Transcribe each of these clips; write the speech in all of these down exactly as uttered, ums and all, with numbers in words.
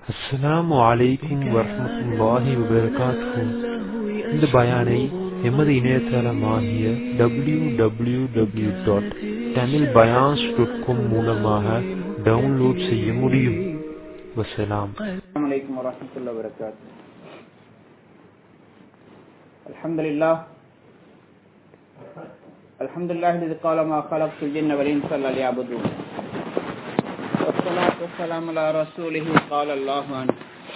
அஸ்ஸலாமு அலைக்கும் வரஹ்மத்துல்லாஹி வபரகாத்துஹு. இந்த பயானை எமது இணையதளமாகிய W W W dot Tamil பயான்ஸ் டாட் காம் மூலமாக டவுன்லோட் செய்ய முடியும். வஸ்ஸலாம். அஸ்ஸலாமு அலைக்கும் வரஹ்மத்துல்லாஹி வபரகாத்துஹு. அல்ஹம்துலில்லாஹ் அல்ஹம்துலில்லாஹி الذي قال ما خلقت الجن والانس الا ليعبدون. والصلاة والسلام على رسوله قال الله عنه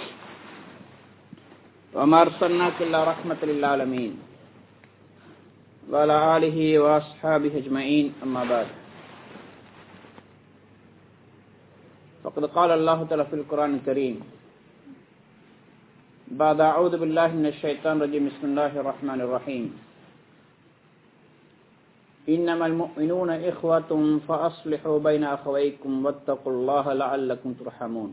وما أرسلناك إلا رحمة للعالمين وعلى آله وأصحابه أجمعين أما بعد فقد قال الله تعالى في القرآن الكريم بعد أعوذ بالله من الشيطان الرجيم بسم الله الرحمن الرحيم إنما المؤمنون إخوة فأصلحوا بين أخويكم واتقوا الله لعلكم ترحمون.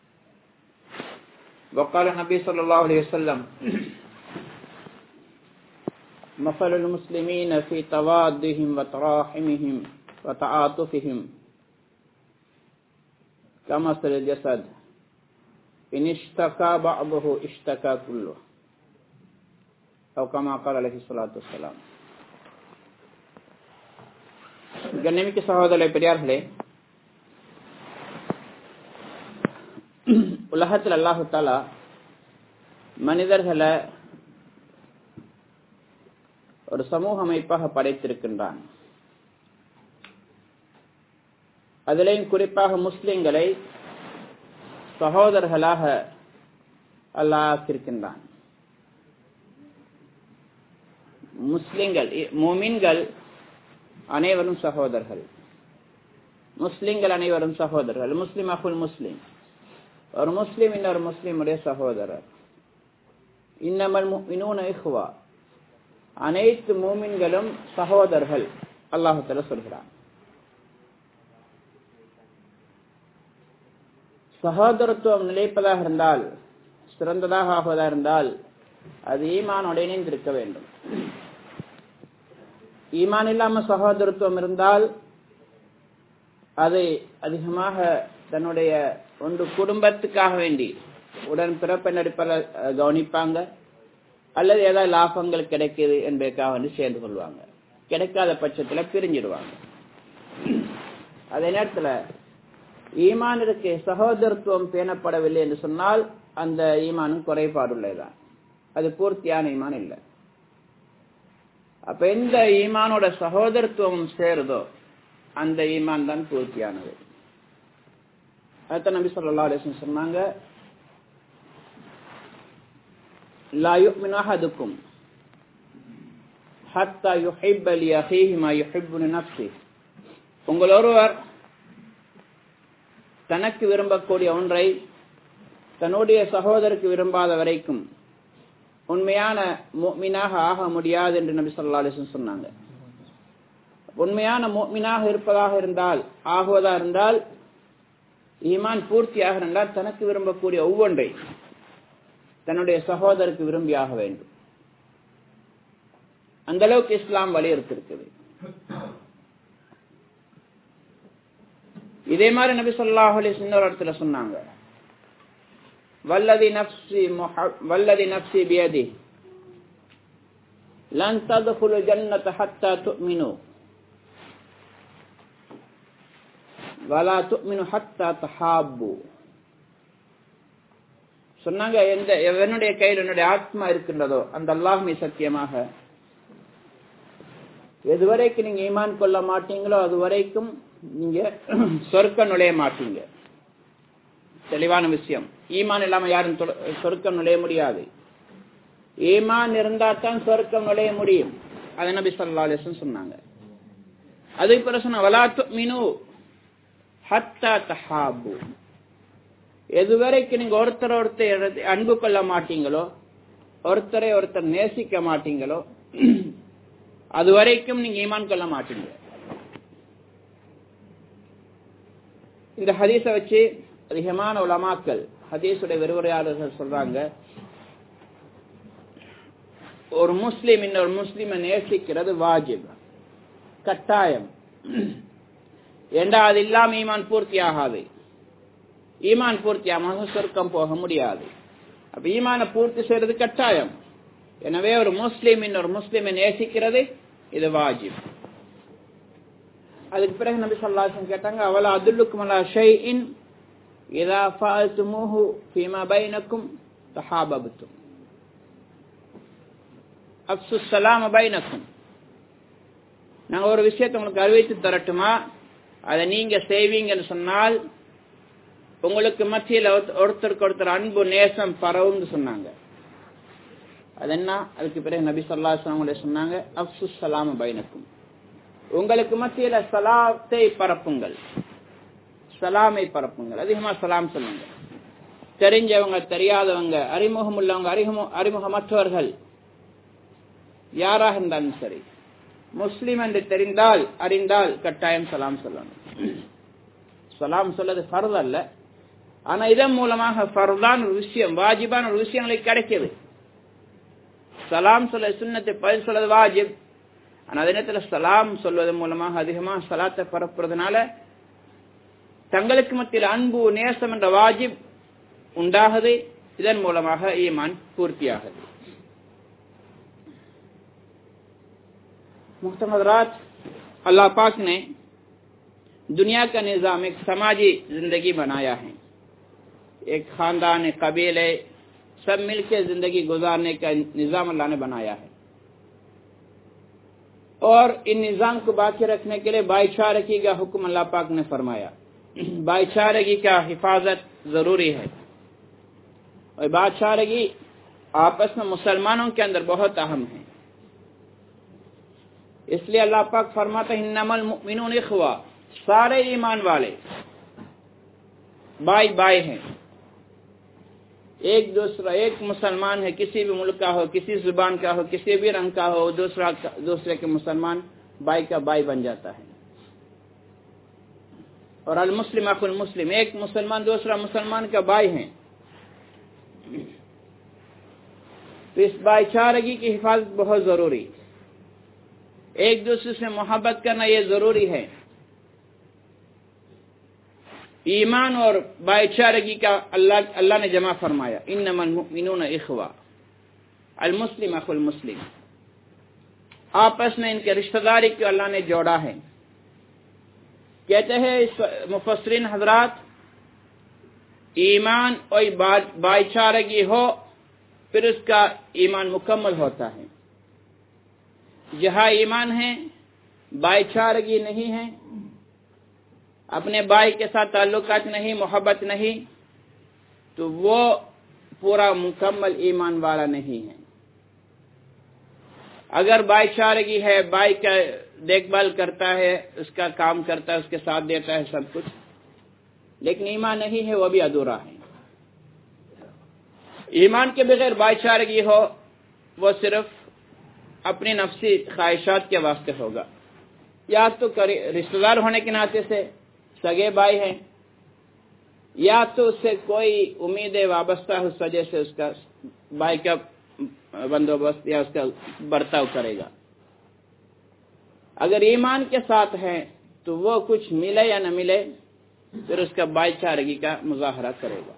وقال النبي صلى الله عليه وسلم مثل المسلمين في توادهم وتراحمهم وتعاطفهم كمثل الجسد إن اشتكى بعضه اشتكى كله أو كما قال عليه الصلاة والسلام. கண்ணியமிக்க சகோதரர்களே, பெரியார்களே, உலகத்தில் அல்லாஹு தஆலா மனிதர்களை ஒரு சமூக அமைப்பாக படைத்திருக்கின்றான். அதிலேயும் குறிப்பாக முஸ்லிம்களை சகோதரர்களாக அல்லாஹ் ஆக்கியிருக்கின்றான். முஸ்லிம்கள் முஃமின்கள் அனைவரும் சகோதரர்கள், முஸ்லிம்கள் அனைவரும் சகோதரர்கள். முஸ்லிம் அகுல் முஸ்லிம், ஒரு முஸ்லிம் இன்னொரு முஸ்லிமுடைய சகோதரர். இன்னமல் முஃமினூன இஹ்வா, அனைத்து மூமின்களும் சகோதரர்கள் அல்லாஹ் தஆலா சொல்கிறான். சகோதரத்துவம் நிலைப்பதாக இருந்தால், சிறந்ததாக ஆகுவதாக இருந்தால், அது ஈமானோடு இணைந்திருக்க வேண்டும். ஈமான் இல்லாம சகோதரத்துவம் இருந்தால் அதை அதிகமாக தன்னுடைய ஒன்று குடும்பத்துக்காக வேண்டி உடன் பிறப்பின் அடிப்படையில் கவனிப்பாங்க, அல்லது ஏதாவது லாபங்கள் கிடைக்குது என்பதற்காக வேண்டி சேர்ந்து கொள்வாங்க. கிடைக்காத பட்சத்தில் பிரிஞ்சிடுவாங்க. அதே நேரத்தில் ஈமானிற்கு சகோதரத்துவம் பேணப்படவில்லை என்று சொன்னால் அந்த ஈமானும் குறைபாடுள்ளதுதான், அது பூர்த்தியான ஈமான் இல்லை. அப்ப எந்த ஈமானோட சகோதரத்துவம் சேருதோ அந்த ஈமான் தான் பூர்த்தியானது. அதுதான் நபி ஸல்லல்லாஹு அலைஹி வஸல்லம் சொன்னாங்க, லா யுமினு அஹதுக்கும் ஹத்தா யுஹிப்ப லி அஹீஹி மா யுஹிப்பு லி நஃப்ஸிஹி. உங்கள் ஒருவர் தனக்கு விரும்பக்கூடிய ஒன்றை தன்னுடைய சகோதரருக்கு விரும்பாத வரைக்கும் உண்மையான முஃமினாக ஆக முடியாது என்று நபி ஸல்லல்லாஹு அலைஹி வஸல்லம் சொன்னாங்க. உண்மையான முஃமினாக இருப்பதாக இருந்தால், ஆகுவதாக இருந்தால், ஈமான் பூர்த்தியாக இருந்தால் தனக்கு விரும்பக்கூடிய ஒவ்வொன்றை தன்னுடைய சகோதரருக்கு விரும்பியாக வேண்டும். அந்த அளவுக்கு இஸ்லாம் வலியுறுத்திருக்குது. இதே மாதிரி நபி ஸல்லல்லாஹு அலைஹி வஸல்லம் இன்னொரு இடத்துல சொன்னாங்க, வல்லதி நஃப்ஸி வல்லதி நஃப்ஸி பியதிஹி லன் தத்குலு ஜன்னத ஹத்தா துமினு வலா துமினு ஹத்தா தஹாப்பு. சொன்னாங்க, எந்த எவனுடைய கையில் என்னுடைய ஆத்மா இருக்கின்றதோ அந்த அல்லாஹ்வை சத்தியமாக, எதுவரைக்கும் நீங்க ஈமான் கொள்ள மாட்டீங்களோ அது வரைக்கும் நீங்க சொர்க்கம் நுழைய மாட்டீங்க. தெளிவான விஷயம். ஈமான் இல்லாம யாரும் சொர்க்கம் நுழைய முடியாது. ஈமான் இருந்தா தான் சொர்க்கம் நுழைய முடியும். அதை நபி ஸல்லல்லாஹு அலைஹி வஸல்லம் சொன்னாங்க. அதே போல சொன்ன வலா துமினு ஹத்தா தஹாப்பு, எதுவரைக்கும் நீங்க ஒருத்தர் ஒருத்தர் அன்பு கொள்ள மாட்டீங்களோ, ஒருத்தரை ஒருத்தர் நேசிக்க மாட்டீங்களோ, அது வரைக்கும் நீங்க ஈமான் கொள்ள மாட்டீங்க. இந்த ஹதீஸை வச்சு அதிகமான உலமாக்கள், ஹதீஸுடைய விரிவுரையாளர்கள் சொல்றாங்க, ஒரு முஸ்லிம் இன்னொரு முஸ்லிமை நேசிக்கிறது வாஜிப், கட்டாயம். ஏண்டா அது இல்லாம ஈமான் பூர்த்தி ஆகாது. ஈமான் பூர்த்தியாம சொர்க்கம் போக முடியாது. அப்ப ஈமான பூர்த்தி செய்யறது கட்டாயம். எனவே ஒரு முஸ்லிம் இன்னொரு முஸ்லிமை நேசிக்கிறது இது வாஜிப். அதுக்கு பிறகு நபி ஸல்லல்லாஹு அலைஹி வஸல்லம் கேட்டாங்க, அவலா அதுல்லுக்கும் அலா ஷைஇன் இதா ஃபஅல்துமூஹு ஃபீமா பைனக்கும் தஹாபப்தும் அஃஷுஸ் ஸலாம பைனக்கும். நாங்க ஒரு விஷயத்தை உங்களுக்கு அறிவித்து தரட்டுமா, அதை நீங்க செய்வீங்கன்னு சொன்னால் உங்களுக்கு மத்தியில் ஒருத்தருக்கு ஒருத்தர் அன்பு நேசம் பரவும்னு சொன்னாங்க. அது என்ன? அதுக்கு பிறகு நபி ஸல்லல்லாஹு அலைஹி வஸல்லம் சொன்னாங்க, அஃஷுஸ் ஸலாம பைனக்கும், உங்களுக்கு மத்தியில சலாத்தை பரப்புங்கள், சலாமை பரப்புங்கள், அதிகமா சலாம் சொல்லுங்க. தெரிஞ்சவங்க தெரியாதவங்க அறிமுகம் உள்ளவங்க அறிமுக அறிமுகமற்றவர்கள் யாராக இருந்தாலும் சரி, முஸ்லிம் என்று தெரிந்தால் அறிந்தால் கட்டாயம் சலாம் சொல்லணும். சலாம் சொல்றது ஃபர்து அல்ல, ஆனா இதன் மூலமாக ஃபர்தான ஒரு விஷயம், வாஜிபான ஒரு விஷயங்களுக்கு கிடைக்குது. சலாம் சொல்ல சுன்னத்தை பதில் சொல்றது வாஜிப், ஆனா அதே நேரத்தில் சலாம் சொல்வதன் மூலமாக அதிகமாக சலாத்தை பரப்புறதுனால தங்களுக்கு மத்தியில் அன்பு நேசம் என்ற வாஜிப் உண்டாகுது. இதன் மூலமாக ஈமான் பூர்த்தியாகுது. मुहतरम हज़रात, अल्लाह पाक ने दुनिया का निज़ाम एक समाजी जिंदगी बनाया है. एक खानदान कबीले सब मिलकर जिंदगी गुजारने का निज़ाम अल्लाह ने बनाया है. और इन निज़ाम को बाकी रखने के लिए भाईचारगी का हुक्म अल्लाह पाक ने फरमाया. भाईचारगी का हिफाजत जरूरी है. और भाईचारगी आपस में मुसलमानों के अंदर बहुत अहम है. इसलिए अल्लाह पाक फरमाता है, इन्नमल मुमिनून इख्वा, सारे ईमान वाले भाई भाई हैं. एक दूसरा एक मुसलमान है, किसी भी मुल्क का हो, किसी जुबान का हो, किसी भी रंग का हो, दूसरा दूसरे के मुसलमान भाई का भाई बन जाता है. और अल मुस्लिम अखुल मुस्लिम, एक मुसलमान दूसरा मुसलमान का भाई है. तो इस भाईचारगी की हिफाजत बहुत जरूरी, एक दूसरे से मोहब्बत करना ये जरूरी है. ईमान और भाईचारगी का अल्लाह अल्लाह ने जमा फरमाया, इन्नमल मुमिनून इख्वा, अल मुस्लिम अखुल मुस्लिम. आपस में इनके रिश्तेदारी को अल्लाह ने जोड़ा है. कहते हैं इस मुफस्सिरीन हजरात, ईमान और भाईचारगी हो फिर उसका ईमान मुकम्मल होता है. जहाँ ईमान है भाईचारगी नहीं है, अपने भाई के साथ ताल्लुकात नहीं, मोहब्बत नहीं, तो वो पूरा मुकम्मल ईमान वाला नहीं है. अगर भाईचारगी है, भाई का देखभाल करता है, उसका काम करता है, उसके साथ देता है सब कुछ, लेकिन ईमान नहीं है, वो भी अधूरा है. ईमान के बगैर भाईचारगी हो वो सिर्फ अपनी नफ्सी ख्वाहिशात के वास्ते होगा, या तो रिश्तेदार होने के नाते से सगे भाई हैं, या तो उससे कोई उम्मीद वाबस्ता उस वजह से उसका भाई का बंदोबस्त या उसका बर्ताव करेगा. अगर ईमान के साथ है तो वो कुछ मिले या न मिले फिर उसका भाईचारगी का मुजाहरा करेगा.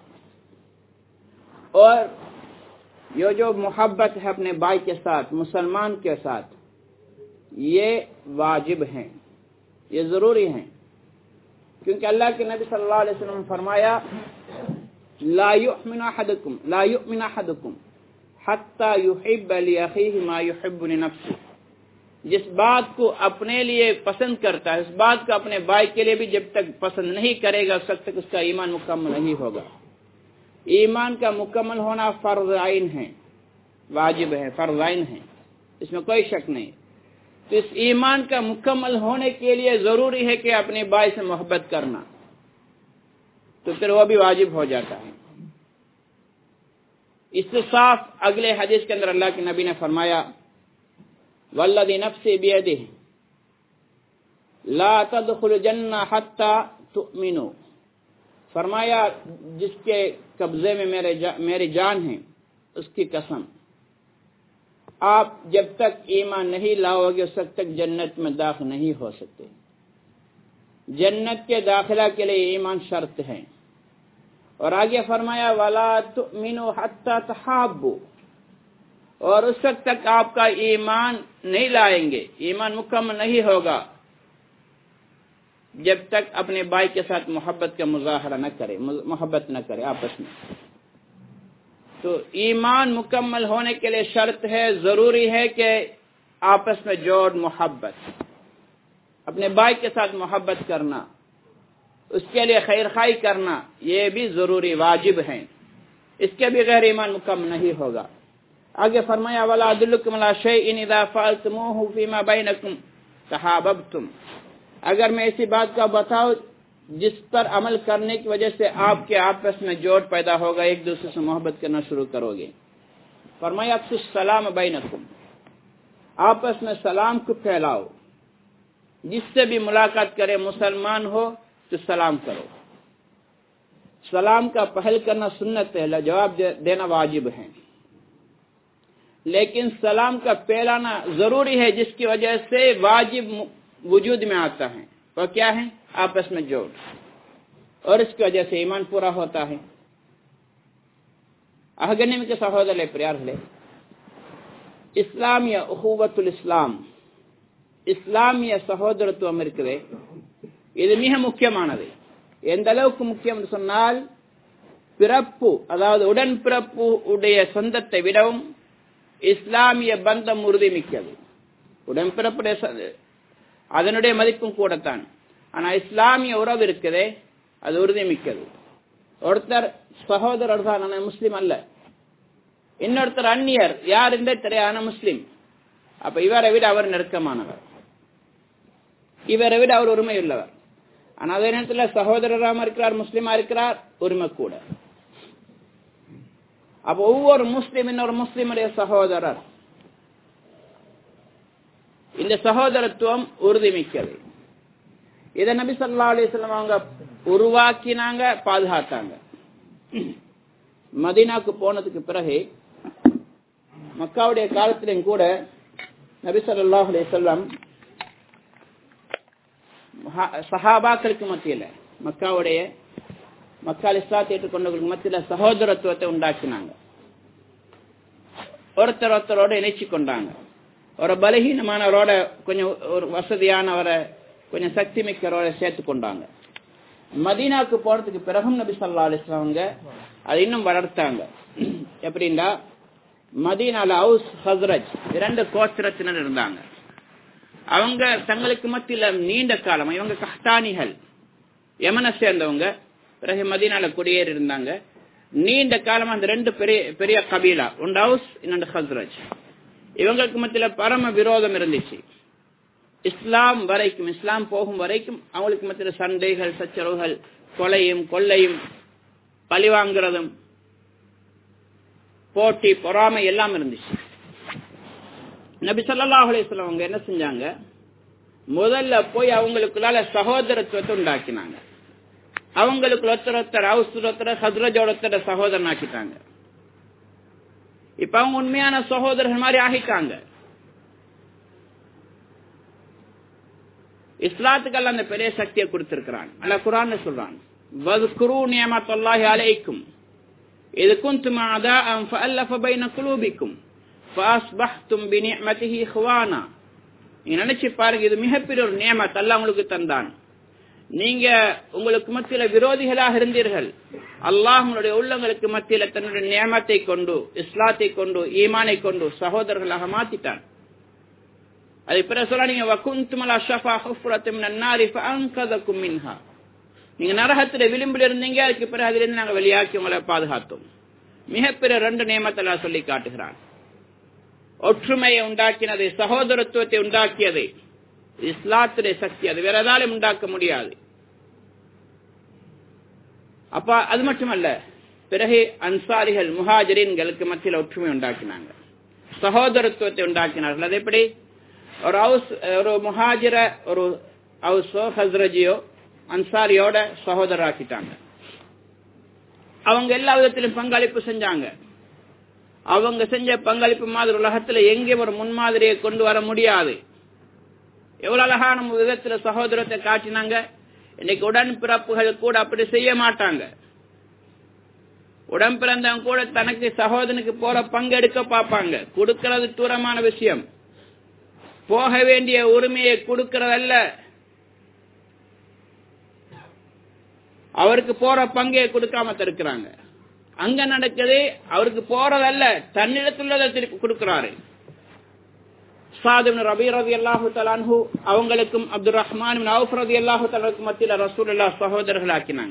और ये जो मोहब्बत है अपने भाई के साथ, मुसलमान के साथ, ये वाजिब है, ये जरूरी है. क्योंकि अल्लाह के नबी सल्लल्लाहु अलैहि वसल्लम ने फरमाया, ला युमिनु अहदुकुम ला युमिनु अहदुकुम हत्ता युहिब्ब लि अखीहि मा युहिब्बु लि नफ्सिही. जिस बात को अपने लिए पसंद करता है, उस बात को अपने भाई के लिए भी जब तक पसंद नहीं करेगा उस वक्त तक उसका ईमान मुकम्मल नहीं होगा. ईमान का मुकम्मल होना फर्ज आइन है, वाजिब है, फर्ज आइन है, इसमें कोई शक नहीं. तो इस ईमान का मुकम्मल होने के लिए जरूरी है कि अपने भाई से मोहब्बत करना, तो फिर वो भी वाजिब हो जाता है. इससे साफ अगले हदीस के अंदर अल्लाह के नबी ने फरमाया, वल्लज़ी नफ्सी बियदिही ला तदखुलु जन्नह हत्ता तुमिनु. फरमाया जिसके कब्जे में मेरे जा, मेरी जान है उसकी कसम, आप जब तक ईमान नहीं लाओगे उस वक्त तक जन्नत में दाखिल नहीं हो सकते. जन्नत के दाखिला के लिए ईमान शर्त है. और आगे फरमाया वला तुमिनु हत्ता तहाब्बु, और उस वक्त तक आपका ईमान नहीं लाएंगे, ईमान मुकम्मल नहीं होगा जब तक अपने भाई के साथ मोहब्बत का मुजाहरा न करे, मोहब्बत न करे आपस में। तो ईमान मुकम्मल होने के लिए शर्त है, जरूरी है कि आपस में जोड़ मोहब्बत, अपने भाई के साथ मोहब्बत करना, उसके लिए खैर खाई करना, ये भी जरूरी वाजिब है। इसके बगैर ईमान मुकम्मल नहीं होगा। आगे फरमाया वला अदुल्लुकुम अला शैइन इज़ा फ़अल्तमूहु फ़ीमा बैनकुम तहाबबतुम, अगर मैं इसी बात का बताऊं जिस पर अमल करने की वजह से आपके आपस में जोड़ पैदा होगा, एक दूसरे से मोहब्बत करना शुरू करोगे। फरमाया अफ़्शुस सलाम बैनकुम, आपस में सलाम को फैलाओ, जिससे भी मुलाकात करे मुसलमान हो तो सलाम करो। सलाम का पहल करना सुन्नत है, जवाब दे, देना वाजिब है, लेकिन सलाम का फैलाना जरूरी है, जिसकी वजह से वाजिब वजूद में आता है। वह क्या है? आपस में जोड़, और इसकी वजह से ईमान पूरा होता है। अहगनिम के सहोदर प्रियार्हले, ಇಸ್ಲಾಮಿಯ ಉಖುವತುಲ್ ಇಸ್ಲಾಂ, இஸ்லாமிய சகோதரத்துவம் இருக்குது, இது மிக முக்கியமானது. எந்த அளவுக்கு முக்கியம் என்று சொன்னால், பிறப்பு அதாவது உடன் பிறப்பு உடைய சொந்தத்தை விடவும் இஸ்லாமிய பந்தம் உறுதி மிக்கது. உடன்பிறப்புடைய அதனுடைய மதிப்பும் கூடத்தான், ஆனா இஸ்லாமிய உறவு இருக்குதே அது உறுதி மிக்கது. ஒருத்தர் சகோதரர் தான், ஆனா முஸ்லிம் அல்ல. இன்னொருத்தர் அந்நியர், யார் என்றே தெரியாத முஸ்லிம். அப்ப இவரை விட அவர் நெருக்கமானவர், இவரை விட அவர் உரிமை உள்ளவர். ஆனா அதே நேரத்தில் சகோதரராம இருக்கிறார், முஸ்லிமா இருக்கிறார், உரிமை கூட. அப்ப ஒவ்வொரு முஸ்லிம் இன்னொரு முஸ்லிமுடைய சகோதரர். இந்த சகோதரத்துவம் உறுதிமிக்கது. இதை நபி ஸல்லல்லாஹு அலைஹி வஸல்லம் அவங்க உருவாக்கினாங்க, பாதுகாத்தாங்க. மதீனாவுக்கு போனதுக்கு பிறகு மக்காவுடைய காலத்திலும் கூட நபி ஸல்லல்லாஹு அலைஹி வஸல்லம் சஹாபாக்களுக்கு மத்தியில, மக்காவுடைய மக்கள் இஸ்லாத்தை ஏற்றுக்கொண்டவர்களுக்கு மத்தியில சகோதரத்துவத்தை உண்டாக்கினாங்க. ஒருத்தர் ஒருத்தரோட இணைச்சு கொண்டாங்க. ஒரு பலகீனமானவரோட கொஞ்சம் ஒரு வசதியானவரை கொஞ்சம் சக்தி மிக்கவரோட சேர்த்து கொண்டாங்க. மதீனாவுக்கு போறதுக்கு பிறகும் நபி ஸல்லல்லாஹு அலைஹி வஸல்லம் அதை இன்னும் வளர்த்தாங்க. எப்படின்னா, மதீனால அவுஸ் ஹஸ்ரஜ் இரண்டு கோத்திரத்தினர் இருந்தாங்க. அவங்க தங்களுக்கு மத்தியில நீண்ட காலம், இவங்க கஹ்தானிகள், யமனை சேர்ந்தவங்க, பிறகு மதீனால குடியேறி இருந்தாங்க. நீண்ட காலம் அந்த ரெண்டு பெரிய பெரிய கபீலா, ஒன்று அவுஸ் இன்னொன்று ஹஸ்ரஜ், இவங்களுக்கு மத்தியில பரம விரோதம் இருந்துச்சு. இஸ்லாம் வரைக்கும், இஸ்லாம் போகும் வரைக்கும் அவங்களுக்கு மத்தியில சண்டைகள், சச்சரவுகள், கொலையும் கொள்ளையும் பழிவாங்கிறதும் போட்டி பொறாமை எல்லாம் இருந்துச்சு. நபி ஸல்லல்லாஹு அலைஹி வஸல்லம் அவங்க என்ன செஞ்சாங்க, முதல்ல போய் அவங்களுக்குள்ளால சகோதரத்துவத்தை உண்டாக்கினாங்க. அவங்களுக்கு ஒருத்தர் ஒருத்தர் அவுஸ் ஒருத்தர் ஹஸ்ரஜோட ஒருத்தர் சகோதரன் ஆக்கிட்டாங்க. இப்ப அவங்க உண்மையான சகோதரர்கள் மாதிரி ஆகிட்டாங்க. இஸ்லாத்துக்கு அந்த பெரிய சக்தியை கொடுத்திருக்கிறான். அல்லாஹ் குர்ஆன்ல சொல்றான், வஸ்குரு நிஅமத்தல்லாஹி அலைக்கும் இத குன்தும் அதாஅன் ஃபஅல்லஃப பைன குலூபிக்கும் ஃபஅஸ்பஹ்தும் பிநிஅமதிஹி இஹ்வானா. நீங்க நினைச்சு பாருங்க, இது மிகப்பெரிய ஒரு நியமத் அல்லாஹ் உங்களுக்கு தந்தான். நீங்க உங்களுக்கு மத்தியில விரோதிகளாக இருந்தீர்கள், அல்லாஹ் உங்களுடைய உள்ளங்களுக்கு மத்தியில தன்னுடைய நியமத்தை கொண்டு, இஸ்லாத்தை கொண்டு, ஈமானை கொண்டு சகோதரர்களாக மாத்திட்டான். அது பிறகு சொல்ல, நீங்க வகுந்தும் அலா ஷஃபா ஹுஃப்ரத்தின் மினன் நாரி ஃபஅன்கதகும் மின்ஹா, நீங்க நரகத்திலே விளிம்பில் இருந்தீங்க, அதுக்கு பிறகு அதிலிருந்து நாங்கள் வெளியாக்கி உங்களை பாதுகாத்தோம். மிகப்பெரிய ரெண்டு நியமத்தை எல்லாம் சொல்லி காட்டுகிறான். ஒற்றுமையை உண்டாக்கினது, சகோதரத்துவத்தை உண்டாக்கியது இஸ்லாத்துடைய சக்தி, அது வேற ஏதாலும் உண்டாக்க முடியாது. அப்ப அது மட்டுமல்ல, பிறகு அன்சாரிகள் முஹாஜிரீன்களுக்கு மத்தியில் ஒற்றுமை உண்டாக்கினாங்க, சகோதரத்துவத்தை உண்டாக்கினார்கள். அது எப்படி? ஒரு ஹவுஸ் ஒரு முஹாஜிர ஒரு ஹவுஸோ ஹஸ்ரஜியோ அன்சாரியோட சகோதராக்கிட்டாங்க. அவங்க எல்லா விதத்திலும் பங்களிப்பு செஞ்சாங்க. அவங்க செஞ்ச பங்களிப்பு மாதிரி உலகத்துல எங்கேயும் ஒரு முன்மாதிரியை கொண்டு வர முடியாது. எவ்வளவு அழகான விதத்துல சகோதரத்தை காட்டினாங்க. இன்னைக்கு உடன் பிறப்புகள் கூட அப்படி செய்ய மாட்டாங்க. உடம்பிறந்தவங்க கூட தனக்கு சகோதரனுக்கு போற பங்கு எடுக்க பார்ப்பாங்க. கொடுக்கிறது தூரமான விஷயம், போக வேண்டிய உரிமையை கொடுக்கிறதல்ல, அவருக்கு போற பங்கை கொடுக்காம தடுக்கிறாங்க. அங்க நடக்குது, அவருக்கு போறதல்ல, தன்னிடத்துள்ளதை திருப்பி கொடுக்கிறாரு. சாத் இப்னு ரபீ ரலியல்லாஹு தஆலா அன்ஹு அவங்களுக்கும் அப்துர் ரஹ்மான் இப்னு அவுஃப் ரலியல்லாஹு தஆலாவுக்கும் மத்தியில ரசூலுல்லாஹ் சகோதரர்கள் ஆக்கினாங்க.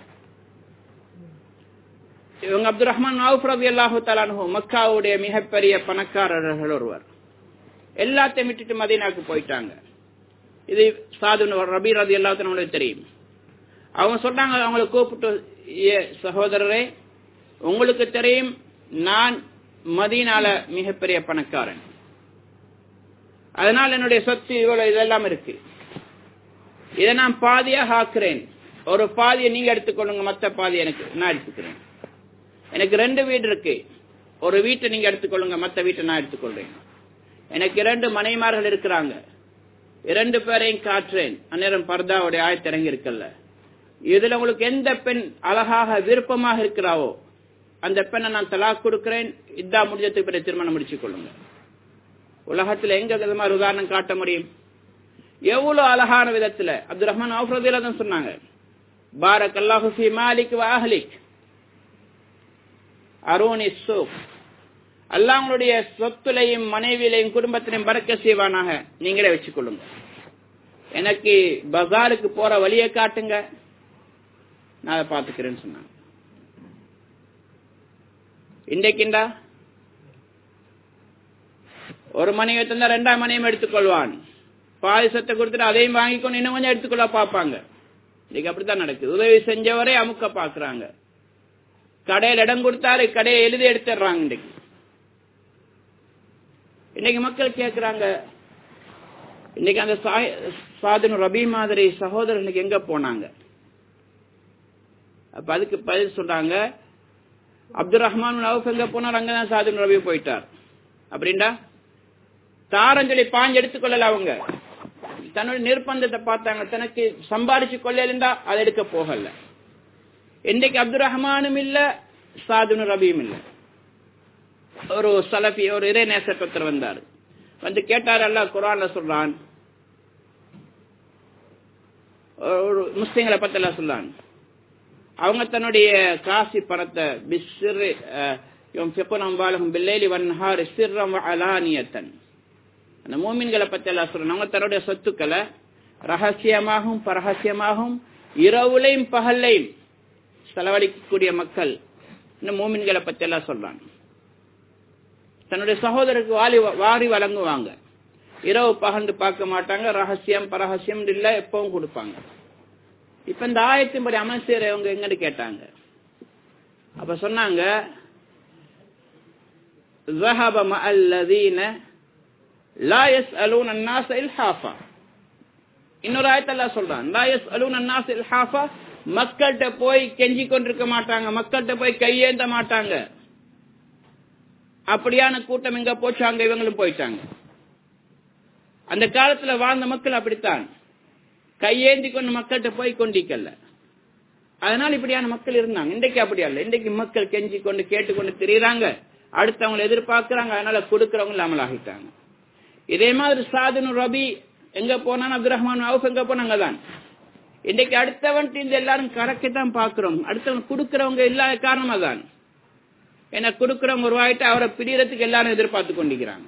இவங்க அப்துர் ரஹ்மான் அவுஃப் ரலியல்லாஹு தஆலா அன்ஹு மக்காவுடைய மிகப்பெரிய பணக்காரர்கள் ஒருவர். எல்லாத்தையும் விட்டுட்டு மதீனாவுக்கு போயிட்டாங்க. இது சாத் இப்னு ரபீ ரலியல்லாஹு தஆலா அவங்களுக்கு தெரியும். அவங்க சொன்னாங்க, அவங்களை கூப்பிட்டு, ஏ சகோதரரே, உங்களுக்கு தெரியும் நான் மதீனால மிகப்பெரிய பணக்காரன், அதனால் என்னுடைய சொத்து இவ்வளவு இதெல்லாம் இருக்கு, இதை நான் பாதியாக ஆக்குறேன், ஒரு பாதியை நீங்க எடுத்துக்கொள்ளுங்க, மற்ற பாதி எனக்கு நான் எடுத்துக்கிறேன். எனக்கு ரெண்டு வீடு இருக்கு, ஒரு வீட்டை நீங்க எடுத்துக்கொள்ளுங்க, மற்ற வீட்டை நான் எடுத்துக்கொள்றேன். எனக்கு இரண்டு மனைமார்கள் இருக்கிறாங்க, இரண்டு பேரையும் காற்றேன். அந்நேரம் பர்தாவுடைய ஆயத்திறங்கி இருக்கல்ல, இதுல உங்களுக்கு எந்த பெண் அழகாக விருப்பமாக இருக்கிறாவோ அந்த பெண்ணை நான் தலாக் கொடுக்கிறேன், இதா முடிஞ்சதுக்கு பிறகு திருமணம் முடிச்சுக் கொள்ளுங்க. உலகத்துல எங்க விதமாக உதாரணம் காட்ட முடியும்? எவ்வளவு அழகான விதத்துல அப்துர் ரஹ்மான் அவுஃப் ரலியல்லாஹு அன்ஹு சொன்னாங்க, பாரக்கல்லாஹு ஃபீ மாலிக் வ அஹ்லிக் அரூனி ஸூக், அல்லாஹ் உங்களுடைய சொத்துலையும் மனைவியிலையும் குடும்பத்திலையும் பரக்கத் செய்வானாக, நீங்களே வச்சுக் கொள்ளுங்க. எனக்கு பஜாருக்கு போற வழியை காட்டுங்க, நான் அதை பார்த்துக்கிறேன்னு சொன்னாங்க. இன்றைக்குண்டா ஒரு மனைவி தந்தா ரெண்டாம் மனையும் எடுத்துக்கொள்வான், பாதி சொத்தை கொடுத்துட்டு அதையும் வாங்கிக்கொண்டு இன்னும் கொஞ்சம் எடுத்துக்கொள்ள பார்ப்பாங்க. இன்னைக்கு அப்படித்தான் நடக்குது. உதவி செஞ்சவரே அமுக்க பாக்குறாங்க, கடையில் இடம் கொடுத்தாரு கடையை எழுதி எடுத்துடுறாங்க. இன்னைக்கு இன்னைக்கு மக்கள் கேட்கிறாங்க, இன்னைக்கு அந்த சாத் இப்னு ரபீ மாதிரி சகோதரர்களுக்கு எங்க போனாங்க? அப்ப அதுக்கு பதில் சொல்றாங்க, அப்துர் ரஹ்மான் இப்னு அவுஃப் எங்க போனார், அங்கதான் சாத் இப்னு ரபீ போயிட்டார். அப்படின்டா தாரஞ்சொலி பாஞ்சு எடுத்துக்கொள்ளல, அவங்க தன்னுடைய நிர்பந்தத்தை பார்த்தாங்க, தனக்கு சம்பாதிச்சு கொள்ளா அதை எடுக்க போகல. இன்னைக்கு அப்துர் ரஹ்மானும் இல்ல, சாத் இப்னு ரபீயும் இல்ல. ஒரு சலஃபி, ஒரு இறை நேசர் வந்தார், வந்து கேட்டார், அல்லாஹ் குர்ஆன்ல சொல்றான், ஒரு முஸ்லிம்களை பத்தி எல்லாம் சொல்றான், அவங்க தன்னுடைய காசி பணத்தை பிஸ்ஸிர் யுன்ஃபிகுன அம்வாலஹும் பில்லைலி வன்ஹாரி சிர்ரன் வஅலானியத்தன், அந்த மூமின்களை பத்தி எல்லாம் சொல்றான், அவங்க தன்னுடைய சொத்துக்களை ரகசியமாகவும் பரகசியமாகவும் இரவுலையும் பகல்லையும் செலவழிக்கக்கூடிய மக்கள் இந்த மூமின்களை பத்தி எல்லாம் சொல்றான். தன்னுடைய சகோதரருக்கு வாரி வாரி வழங்குவாங்க, இரவு பகந்து பார்க்க மாட்டாங்க, ரகசியம் பரகசியம் இல்ல, எப்பவும் கொடுப்பாங்க. இப்ப இந்த ஆயத்தின்படி அமல் செய்யறவங்க எங்கன்னு கேட்டாங்க. அப்ப சொன்னாங்க, ذهب مع الذين لا يسألون الناس إلحافا. இன்னொரு ஆயத்துல அல்லாஹ் சொல்றான், لا يسألون الناس إلحافا, மக்கள்கிட்ட போய் கெஞ்சி கொண்டிருக்க மாட்டாங்க, மக்கள்கிட்ட போய் கையேந்த மாட்டாங்க. அப்படியான கூட்டம் எங்க போச்சு, அங்க இவங்களும் போயிட்டாங்க. அந்த காலத்துல வாழ்ந்த மக்கள் அப்படித்தான், கையேந்தி கொண்டு மக்கள்கிட்ட போய் கொண்டிக்கல. அதனால இப்படியான மக்கள் இருந்தாங்க. இன்றைக்கு அப்படியா இல்ல, இன்றைக்கு மக்கள் கெஞ்சி கொண்டு கேட்டுக்கொண்டு திரியறாங்க, அடுத்தவங்களை எதிர்பார்க்கிறாங்க, அதனால கொடுக்கறவங்க இல்லாமல் ஆகிட்டாங்க. இதே மாதிரி சாத் இப்னு ரபீ எங்க போனான், அப்துர் ரஹ்மான் அவுஃப் எங்க போனாங்க தான். இன்றைக்கு அடுத்தவன் இந்த எல்லாரும் கறக்கத்தான் பாக்குறோம், அடுத்தவன் கொடுக்கறவங்க இல்லாத காரணமா தான். ஏன்னா கொடுக்கறவங்க உருவாயிட்டு அவரை பிடிக்கிறதுக்கு எல்லாரும் எதிர்பார்த்து கொண்டிருக்கிறாங்க.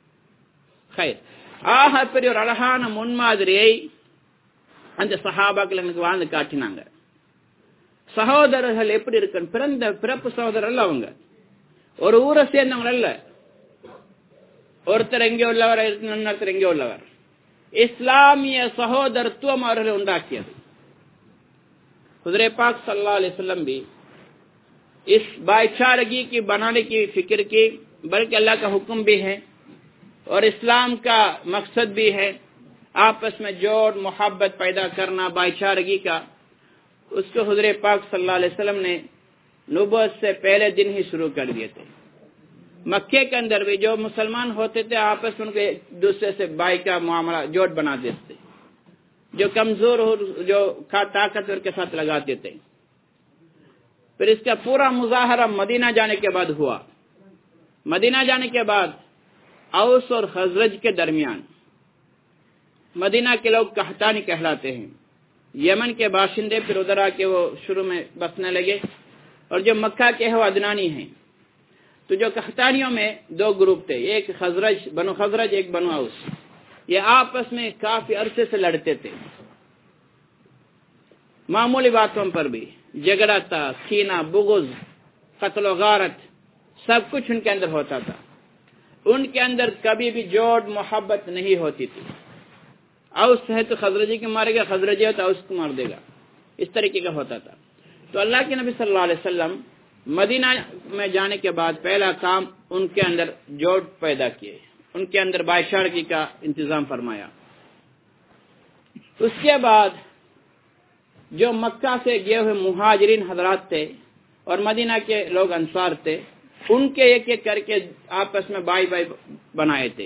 ஆக பெரிய ஒரு அழகான முன்மாதிரியை அந்த சஹாபாக்கள் எனக்கு வாழ்ந்து காட்டினாங்க. சகோதரர்கள் எப்படி இருக்கு, பிறந்த பிறப்பு சகோதரர்கள், அவங்க ஒரு ஊரை சேர்ந்தவங்க அல்ல, ஒருத்தர் எங்கே உள்ளவர், இன்னொருத்தர் எங்கே உள்ளவர். இஸ்லாமிய சகோதரத்துவம் அவர்களை உண்டாக்கியது. हुज़ूर पाक सल्लल्लाहु अलैहि वसल्लम भी इस भाईचारगी की बनाने की फिक्र की, बल्कि अल्लाह का हुक्म भी है और इस्लाम का मकसद भी है, आपस में जोड़ मोहब्बत पैदा करना भाईचारगी का। उसको हुज़ूर पाक सल्लल्लाहु अलैहि वसल्लम ने नबूवत से पहले दिन ही शुरू कर दिए थे। मक्के के अंदर भी जो मुसलमान होते थे आपस में उनके दूसरे से भाई का मामला जोड़ बना देते थे, जो कमजोर हो जो ताकतवर के साथ लगाते थे। پھر اس کا پورا مظاہرہ مدینہ جانے کے بعد ہوا. مدینہ جانے کے بعد اوس اور خزرج کے درمیان، مدینہ کے لوگ قحطانی کہلاتے ہیں، یمن کے باشندے پھر ادھر آ کے وہ شروع میں بسنے لگے، اور جو مکہ کے ہیں وہ عدنانی ہیں. تو جو قحطانیوں میں دو گروپ تھے، ایک خزرج بنو خزرج، ایک بنو اوس. یہ آپس میں کافی عرصے سے لڑتے تھے، معمولی باتوں پر بھی جھگڑا تھا، کینہ، بغض، قتل و غارت، سب کچھ ان کے اندر ہوتا تھا. ان کے اندر کبھی بھی جوڑ محبت نہیں ہوتی تھی. اوس ہے تو خزرجی کو مارے گا، خزرجی ہے تو اوس کو مار دے گا، اس طریقے کا ہوتا تھا. تو اللہ کے نبی صلی اللہ علیہ وسلم مدینہ میں جانے کے بعد پہلا کام ان کے اندر جوڑ پیدا کیے، ان کے اندر بھائی چارگی کا انتظام فرمایا. اس کے بعد جو مکہ سے گئے ہوئے مہاجرین حضرات تھے اور مدینہ کے لوگ انصار تھے، ان کے ایک ایک کر کے آپس میں بائی بائی بنائے تھے.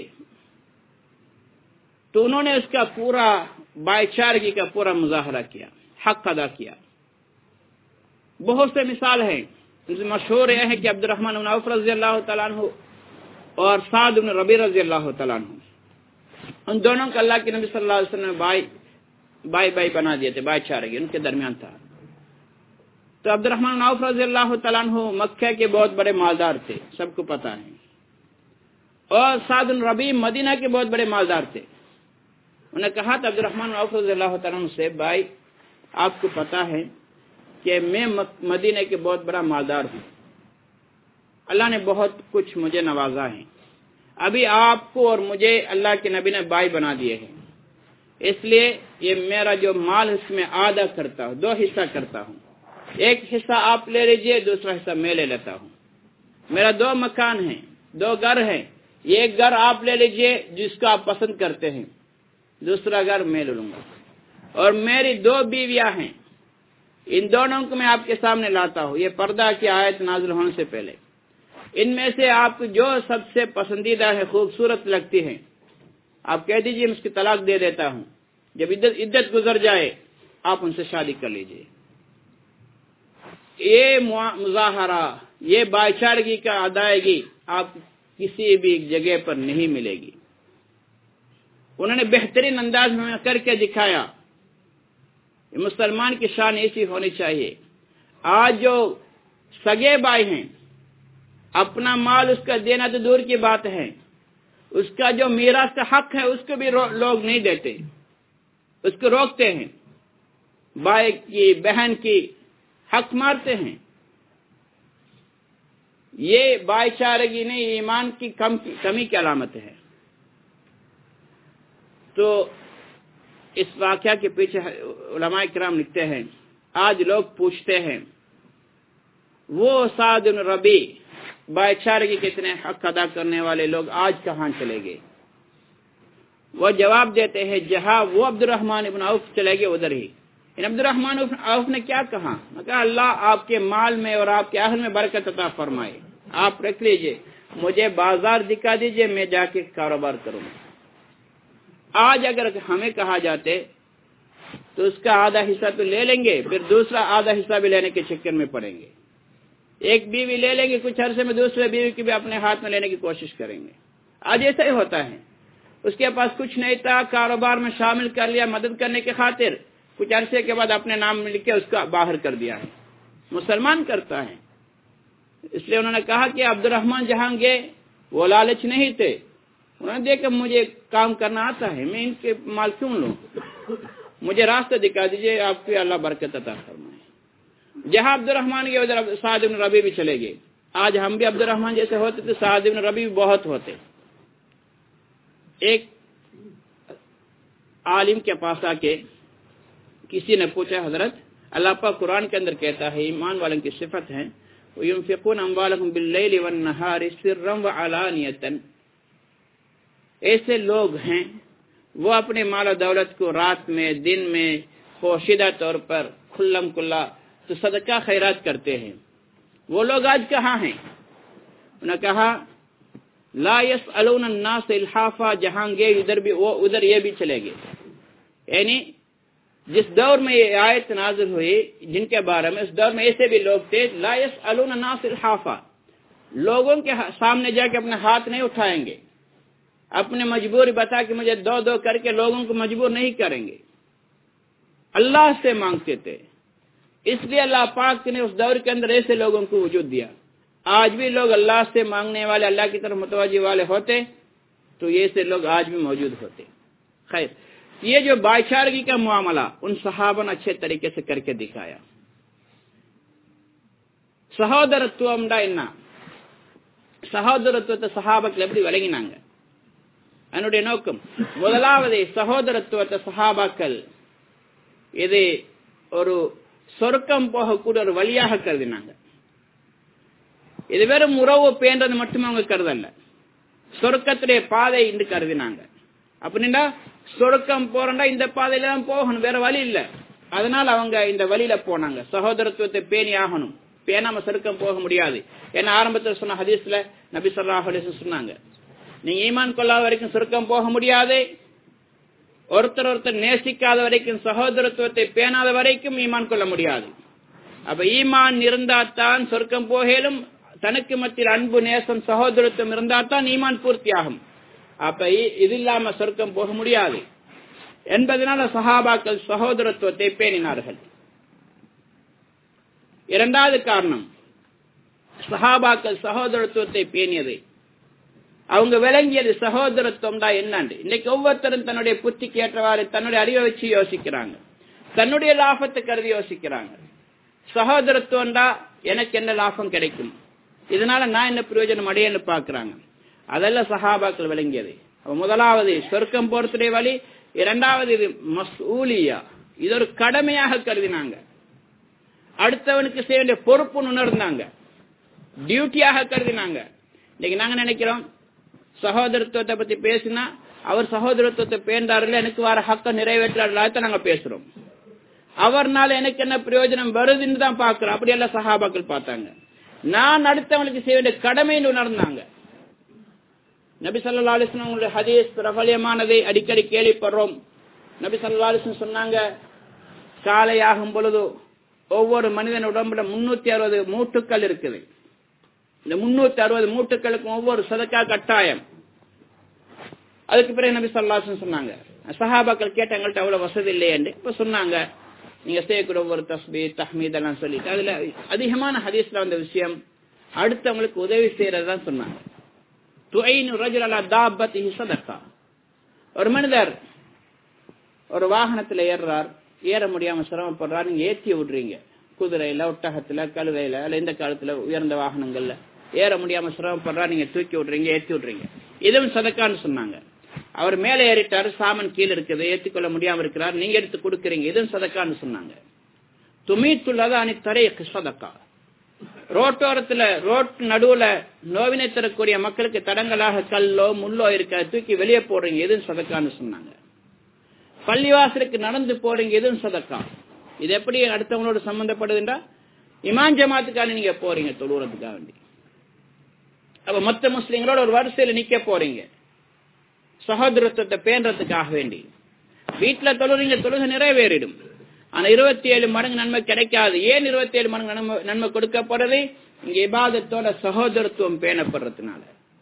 تو انہوں نے اس کا پورا بھائی چارگی کا پورا مظاہرہ کیا، حق ادا کیا. بہت سے مثال ہیں، مشہور یہ ہے کہ عبد الرحمن بن عوف رضی اللہ تعالیٰ عنہ اور سعد بن ربیع رضی اللہ تعالیٰ عنہ، ان دونوں کو اللہ کے نبی صلی اللہ علیہ وسلم نے بائی بائی بائی بنا دیے تھے، بھائی چارگی ان کے درمیان تھا. تو عبد الرحمن بن عوف رضی اللہ تعالیٰ عنہ مکہ کے بہت بڑے مالدار تھے، سب کو پتا ہے، اور سعد بن ربیع مدینہ کے بہت بڑے مالدار تھے. انہوں نے کہا تھا عبد الرحمن بن عوف رضی اللہ تعالیٰ عنہ سے، بھائی آپ کو پتا ہے کہ میں مدینہ کے بہت بڑا مالدار ہوں، اللہ نے بہت کچھ مجھے نوازا ہے، ابھی آپ کو اور مجھے اللہ کے نبی نے بھائی بنا دیے ہیں، اس لیے یہ میرا جو مال اس میں آدھا کرتا ہوں، دو حصہ کرتا ہوں، ایک حصہ آپ لے لیجئے، دوسرا حصہ میں لے لیتا ہوں. میرا دو مکان ہیں، دو گھر ہیں، یہ ایک گھر آپ لے لیجئے جس کو آپ پسند کرتے ہیں، دوسرا گھر میں لے لوں گا. اور میری دو بیویاں ہیں، ان دونوں کو میں آپ کے سامنے لاتا ہوں، یہ پردہ کی آیت نازل ہونے سے پہلے. ان میں سے آپ جو سب سے پسندیدہ ہے، خوبصورت لگتی ہیں، آپ کہہ دیجئے میں اس کی طلاق دے دیتا ہوں، جب عدت گزر جائے آپ ان سے شادی کر لیجئے. یہ مظاہرہ، یہ بھائی چارگی کا ادائیگی آپ کسی بھی جگہ پر نہیں ملے گی. انہوں نے بہترین انداز میں کر کے دکھایا. مسلمان کی شان ایسی ہونی چاہیے. آج جو سگے بھائی ہیں، اپنا مال اس کا دینا تو دور کی بات ہے، اس کا جو میراث کا حق ہے اس کو بھی لوگ نہیں دیتے، اس کو روکتے ہیں، بھائی کی بہن کی حق مارتے ہیں. یہ بھائی چارگی نہیں، ایمان کی کم کمی کی علامت ہے. تو اس واقعہ کے پیچھے علماء کرام لکھتے ہیں، آج لوگ پوچھتے ہیں وہ سعد بن ربیع بھائی چارگی کے اتنے حق ادا کرنے والے لوگ آج کہاں چلے گئے؟ وہ جواب دیتے ہیں جہاں وہ عبد الرحمن بن عوف چلے گئے ادھر ہی. ان عبد الرحمن بن عوف نے کیا کہا؟ کہا اللہ آپ کے مال میں اور آپ کے اہل میں برکت عطا فرمائے، آپ رکھ لیجئے، مجھے بازار دکھا دیجئے، میں جا کے کاروبار کروں. آج اگر ہمیں کہا جاتے تو اس کا آدھا حصہ تو لے لیں گے، پھر دوسرا آدھا حصہ بھی لینے کے چکر میں پڑیں گے. ایک بیوی لے لیں گے، کچھ عرصے میں دوسرے بیوی کی بھی اپنے ہاتھ میں لینے کی کوشش کریں گے. آج ایسا ہی ہوتا ہے. اس کے پاس کچھ نہیں تھا، کاروبار میں شامل کر لیا مدد کرنے کی خاطر، کچھ عرصے کے بعد اپنے نام لکھ کے اس کا باہر کر دیا ہے. مسلمان کرتا ہے. اس لیے انہوں نے کہا کہ عبد الرحمن جہاں گئے وہ لالچ نہیں تھے، انہوں نے دیکھا مجھے کام کرنا آتا ہے، میں ان کے مال کیوں لوں، مجھے راستہ دکھا دیجئے، آپ کو اللہ برکت عطا فرمائے. جہاں عبد الرحمن گئے ادھر سعد بن ربیع بھی چلے گئے. آج ہم بھی عبد الرحمن جیسے ہوتے تو سعد بن ربیع بہت ہوتے. ایک عالم کے پاس آ کے کسی نے پوچھا، حضرت اللہ پاک قرآن کے اندر کہتا ہے ایمان والوں کی صفت ہے وَيُنْفِقُونَ أَمْوَالَهُمْ بِاللَّيْلِ وَالنَّهَارِ سِرًّا وَعَلَانِيَةً، ایسے لوگ ہیں وہ اپنے مال و دولت کو رات میں دن میں پوشیدہ طور پر کھلم کھلا تو صدقہ خیرات کرتے ہیں. وہ لوگ آج کہاں ہیں؟ انہوں نے کہا لا يسألون الناس الحافا، جہاں گئے ادھر بھی وہ ادھر یہ بھی چلے گئے. یعنی जिस दौर में ये आयत नाज़िल हुई जिनके बारे में, उस दौर में ऐसे भी लोग थे ला यसअलून अन्नास इल्हाफा, लोगों के सामने जाके अपने हाथ नहीं उठाएंगे, अपने मजबूरी बता के मुझे दो दो करके लोगों को मजबूर नहीं करेंगे, अल्लाह से मांगते थे। इसलिए अल्लाह पाक ने उस दौर के अंदर ऐसे लोगों को वजूद दिया। आज भी लोग अल्लाह से मांगने वाले, अल्लाह की तरफ मुतवज्जह वाले होते तो ये से लोग आज भी मौजूद होते। खैर, ये जो भाईचारगी का मामला उन सहाबा ने अच्छे तरीके से करके दिखाया। சகோதரத்துவம் என்ன? சகோதரத்துவத்தை சஹாபாக்கள் எப்படி விளங்கினாங்க? அதனுடைய நோக்கம், முதலாவது சகோதரத்துவத்தை சஹாபாக்கள் இது ஒரு சொர்க்கம் போகக்கூடிய ஒரு வழியாக கருதினாங்க. இது வெறும் உறவு பேன்றது மட்டுமே அவங்க கருதல்ல, சொர்க்கத்துடைய பாதை என்று கருதினாங்க. அப்படின்னா சொர்க்கம் போறா இந்த பாதையில தான் போகணும், வேற வழி இல்ல. அதனால அவங்க இந்த வழியில போனாங்க. சகோதரத்துவத்தை பேணி ஆகணும், பேணாம சொர்க்கம் போக முடியாது. ஏன்னா ஆரம்பத்தில் சொன்ன ஹதீஸ்ல நபி ஸல்லல்லாஹு அலைஹி வஸல்லம் சொன்னாங்க, நீங்க ஈமான் கொள்ளாத வரைக்கும் சொர்க்கம் போக முடியாது, ஒருத்தர் ஒருத்தர் நேசிக்காத வரைக்கும், சகோதரத்துவத்தை பேணாத வரைக்கும் ஈமான் கொள்ள முடியாது. அப்ப ஈமான் இருந்தா தான் சொர்க்கம் போகலும், தனக்கு மத்தியில் அன்பு நேசம் சகோதரத்துவம் இருந்தா தான் ஈமான் பூர்த்தி ஆகும். அப்ப இது இல்லாம சொர்க்கம் போக முடியாது என்பதனால சஹாபாக்கள் சகோதரத்துவத்தை பேணினார்கள். இரண்டாவது காரணம், சஹாபாக்கள் சகோதரத்துவத்தை பேணியது அவங்க விளங்கியது சகோதரத்துவம் தான் என்னன்னு. இன்னைக்கு ஒவ்வொருத்தரும் தன்னுடைய புத்திக்கு ஏற்றவாறு தன்னுடைய அறிவை வச்சு யோசிக்கிறாங்க, தன்னுடைய லாபத்தை கருதி யோசிக்கிறாங்க. சகோதரத்துவம் தான் எனக்கு என்ன லாபம் கிடைக்கும், இதனால நான் என்ன பிரயோஜனம் அடையன்னு பாக்குறாங்க. அதெல்லாம் சஹாபாக்கள் விளங்கியது. முதலாவது சொர்க்கம் போறதுடைய வழி, இரண்டாவது இது மஸ்ஊலியா, இது ஒரு கடமையாக கருதினாங்க. அடுத்தவனுக்கு செய்ய வேண்டிய பொறுப்பு உணர்ந்தாங்க, டியூட்டியாக கருதினாங்க. இன்னைக்கு நாங்க நினைக்கிறோம் சகோதரத்துவத்தை பத்தி பேசினா அவர் சகோதரத்துவத்தை பேர்ந்தார்கள், எனக்கு வர ஹக்க நிறைவேற்றாத நாங்க பேசுறோம். அவர்னால எனக்கு என்ன பிரயோஜனம் வருதுன்னு தான் பாக்குறோம். அப்படியெல்லாம் சஹாபாக்கள் பார்த்தாங்க. நான் அடுத்தவனுக்கு செய்ய வேண்டிய கடமைன்னு உணர்ந்தாங்க. நபி ஸல்லல்லாஹு அலைஹி வஸல்லம் ஹதீஸ் பிரபல்யமானதை அடிக்கடி கேள்விப்படுறோம். நபி ஸல்லல்லாஹு அலைஹி வஸல்லம் சொன்னாங்க, காலையாகும் பொழுது ஒவ்வொரு மனிதன் உடம்புல முன்னூத்தி அறுபது மூட்டுக்கள் இருக்குது. இந்த முன்னூத்தி அறுபது மூட்டுக்களுக்கும் ஒவ்வொரு சதக்கா கட்டாயம். அதுக்கு பிறகு நபி ஸல்லல்லாஹு அலைஹி வஸல்லம் சொன்னாங்க, சஹாபாக்கள் கேட்ட எங்கள்கிட்ட அவ்வளவு வசதி இல்லையேன்னு. இப்ப சொன்னாங்க, நீங்க செய்யக்கூடிய ஒவ்வொரு தஸ்பீஹ் தஹ்மீத் எல்லாம் சொல்லிட்டு அதுல அதிகமான ஹதீஸ்ல வந்த விஷயம் அடுத்தவங்களுக்கு உதவி செய்யறதுதான் சொன்னாங்க. துஐனு ரஜுல் அலா தாபத்திஹி ஸதகா. ஒரு மனிதர் ஒரு வாகனத்துல ஏறுறார், ஏற முடியாம சிரமப்படுறார், நீங்க ஏற்றி விடுறீங்க. குதிரையில, ஒட்டகத்துல, கழுதையில, அல்ல இந்த காலத்துல உயர்ந்த வாகனங்கள்ல ஏற முடியாம சிரமப்படுறார், நீங்க தூக்கி விடுறீங்க, ஏற்றி விடுறீங்க. இதுவும் சதக்கான்னு சொன்னாங்க. அவர் மேலே ஏறிட்டாரு, சாமன் கீழே இருக்குது, ஏற்றிக்கொள்ள முடியாம இருக்கிறார், நீங்க எடுத்து கொடுக்கறீங்க, இதுவும் சதக்கான்னு சொன்னாங்க. துமீத்துள்ளது அனி தரீக் சதக்கா. ரோட்டோரத்துல ரோட் நடுவுல நோவினை தரக்கூடிய மக்களுக்கு தடங்களாக கல்லோ முள்ளோ இருக்க தூக்கி வெளியே போடுறீங்க, எதுவும் சதக்கான்னு சொன்னாங்க. பள்ளிவாசலுக்கு நடந்து போறீங்க, எதுவும் சதக்கா. இது எப்படி அடுத்தவங்களோட சம்பந்தப்படுதுன்றா, இமாம் ஜமாத்துக்காக நீங்க போறீங்க தொழுறதுக்காக வேண்டி. அப்ப மொத்த முஸ்லிம்களோட ஒரு வரிசையில நிக்க போறீங்க சகோதரத்துவத்தை பேன்றதுக்காக வேண்டி. வீட்டுல தொழுறீங்க, தொழுகை நிறைவேறிடும், ஆனா இருபத்தி ஏழு மடங்கு நன்மை கிடைக்காது. ஏன் இருபத்தி ஏழு மடங்கு நன்மை நன்மை கொடுக்கப்படுறது? இங்க இபாதத்தோட சகோதரத்துவம் பேணப்படுறதுனால.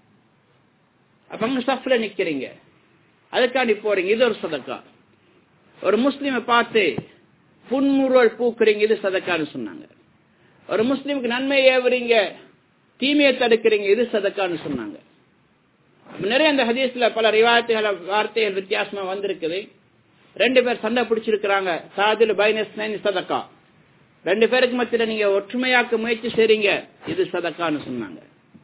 அப்ப அங்க சஃப்ல நிக்கிறீங்க, அதுக்காண்டி போறீங்க, இது ஒரு சதக்கா. ஒரு முஸ்லிமை பார்த்து புன்முறுவல் பூக்குறீங்க, இது சதக்கான்னு சொன்னாங்க. ஒரு முஸ்லிமுக்கு நன்மை ஏவுறீங்க, தீமையை தடுக்கிறீங்க, இது சதக்கான்னு சொன்னாங்க. நிறைய அந்த ஹதீஸ்ல பல ரிவாயத்துகள் வார்த்தைகள் வித்தியாசமா வந்திருக்குது. ரெண்டு பேர் சண்டை பிடிச்சிருக்கிறாங்க, சாதில் பைனஸ்னைன் சதக்கா. ரெண்டு பேருக்கு மத்தியில நீங்க ஒற்றுமையாக்க முயற்சி செய்றீங்க, இது சதக்கான்னு சொன்னாங்க.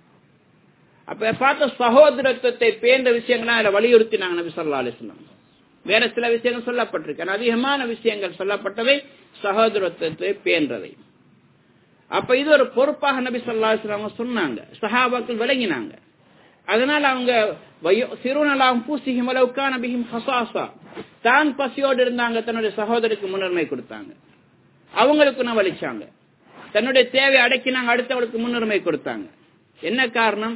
அப்ப பார்த்த சகோதரத்துவத்தை பேர்ந்த விஷயங்கள்லாம் அதுல வலியுறுத்தினாங்க நபி ஸல்லல்லாஹு அலைஹி வஸல்லம். வேற சில விஷயங்கள் சொல்லப்பட்டிருக்கு, அதிகமான விஷயங்கள் சொல்லப்பட்டவை சகோதரத்துவத்தை பேர்ந்ததை. அப்ப இது ஒரு பொறுப்பாக நபி ஸல்லல்லாஹு அலைஹி வஸல்லம் சொன்னாங்க, சஹாபாக்கள் விளங்கினாங்க. அதனால அவங்க தான் பசியோடு இருந்தாங்க, தன்னுடைய சகோதரருக்கு முன்னுரிமை கொடுத்தாங்க, அவங்களுக்கு உணவளிச்சாங்க, தன்னுடைய தேவை அடக்கினாங்க, அடுத்தவங்களுக்கு முன்னுரிமை கொடுத்தாங்க. என்ன காரணம்?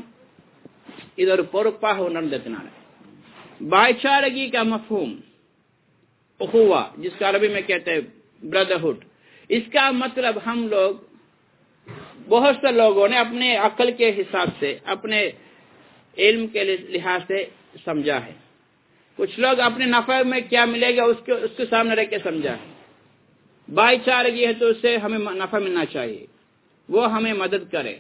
இது ஒரு பொறுப்பாக உணர்ந்ததுனால. பாய்ச்சாரகி க மஃபூம், اخوا جس کا عربی میں کہتے ہیں بردرہڈ، اس کا مطلب ہم لوگ بہت سے لوگوں نے اپنے عقل کے حساب سے، اپنے علم کے لحاظ سے سمجھا ہے. کچھ لوگ اپنے نفع میں کیا ملے گا اس کے اس کے سامنے رکھ کے سمجھا ہے. بھائی چارگی ہے تو اس سے ہمیں نفع ملنا چاہیے، وہ ہمیں مدد کرے،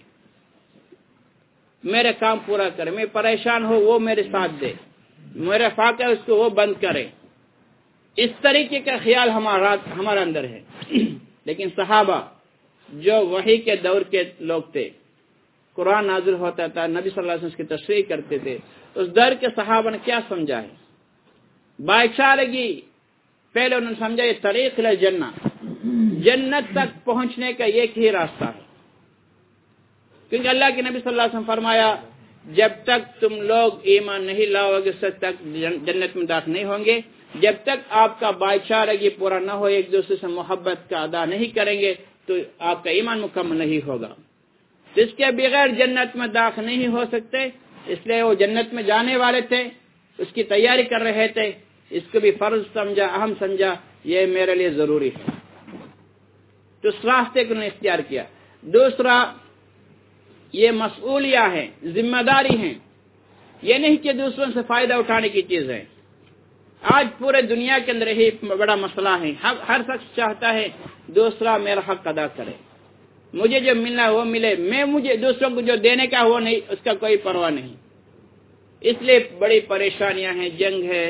میرے کام پورا کرے، میں پریشان ہو وہ میرے ساتھ دے، میرا فاقہ اس کو وہ بند کرے. اس طریقے کا خیال ہمارا ہمارے اندر ہے. لیکن صحابہ جو وحی کے دور کے لوگ تھے، قرآن نازل ہوتا تھا، نبی صلی اللہ علیہ وسلم اس کی تشریح کرتے تھے، اس دور کے صحابہ نے کیا سمجھا ہے؟ بھائی چارگی پہلے انہوں نے سمجھا یہ طریق الجنہ، جنت تک پہنچنے کا ایک ہی راستہ ہے. کیونکہ اللہ کے نبی صلی اللہ علیہ وسلم فرمایا جب تک تم لوگ ایمان نہیں لاؤ گے اس تک جنت میں داخل نہیں ہوں گے. جب تک آپ کا بھائی چارگی پورا نہ ہو، ایک دوسرے سے محبت کا ادا نہیں کریں گے تو آپ کا ایمان مکمل نہیں ہوگا. اس کے بغیر جنت میں داخل نہیں ہو سکتے. اس لیے وہ جنت میں جانے والے تھے، اس کی تیاری کر رہے تھے، اس کو بھی فرض سمجھا، اہم سمجھا، یہ میرے لیے ضروری ہے، تو اس راستے کو انہوں نے اختیار کیا. دوسرا یہ مسئولیہ ہے، ذمہ داری ہے، یہ نہیں کہ دوسروں سے فائدہ اٹھانے کی چیز ہے. آج پورے دنیا کے اندر ہی بڑا مسئلہ ہے، ہر شخص چاہتا ہے دوسرا میرا حق ادا کرے، مجھے جو ملنا وہ ملے، میں مجھے دوسروں کو جو دینے کا وہ نہیں، اس کا کوئی پرواہ نہیں. اس لیے بڑی پریشانیاں ہیں، جنگ ہے.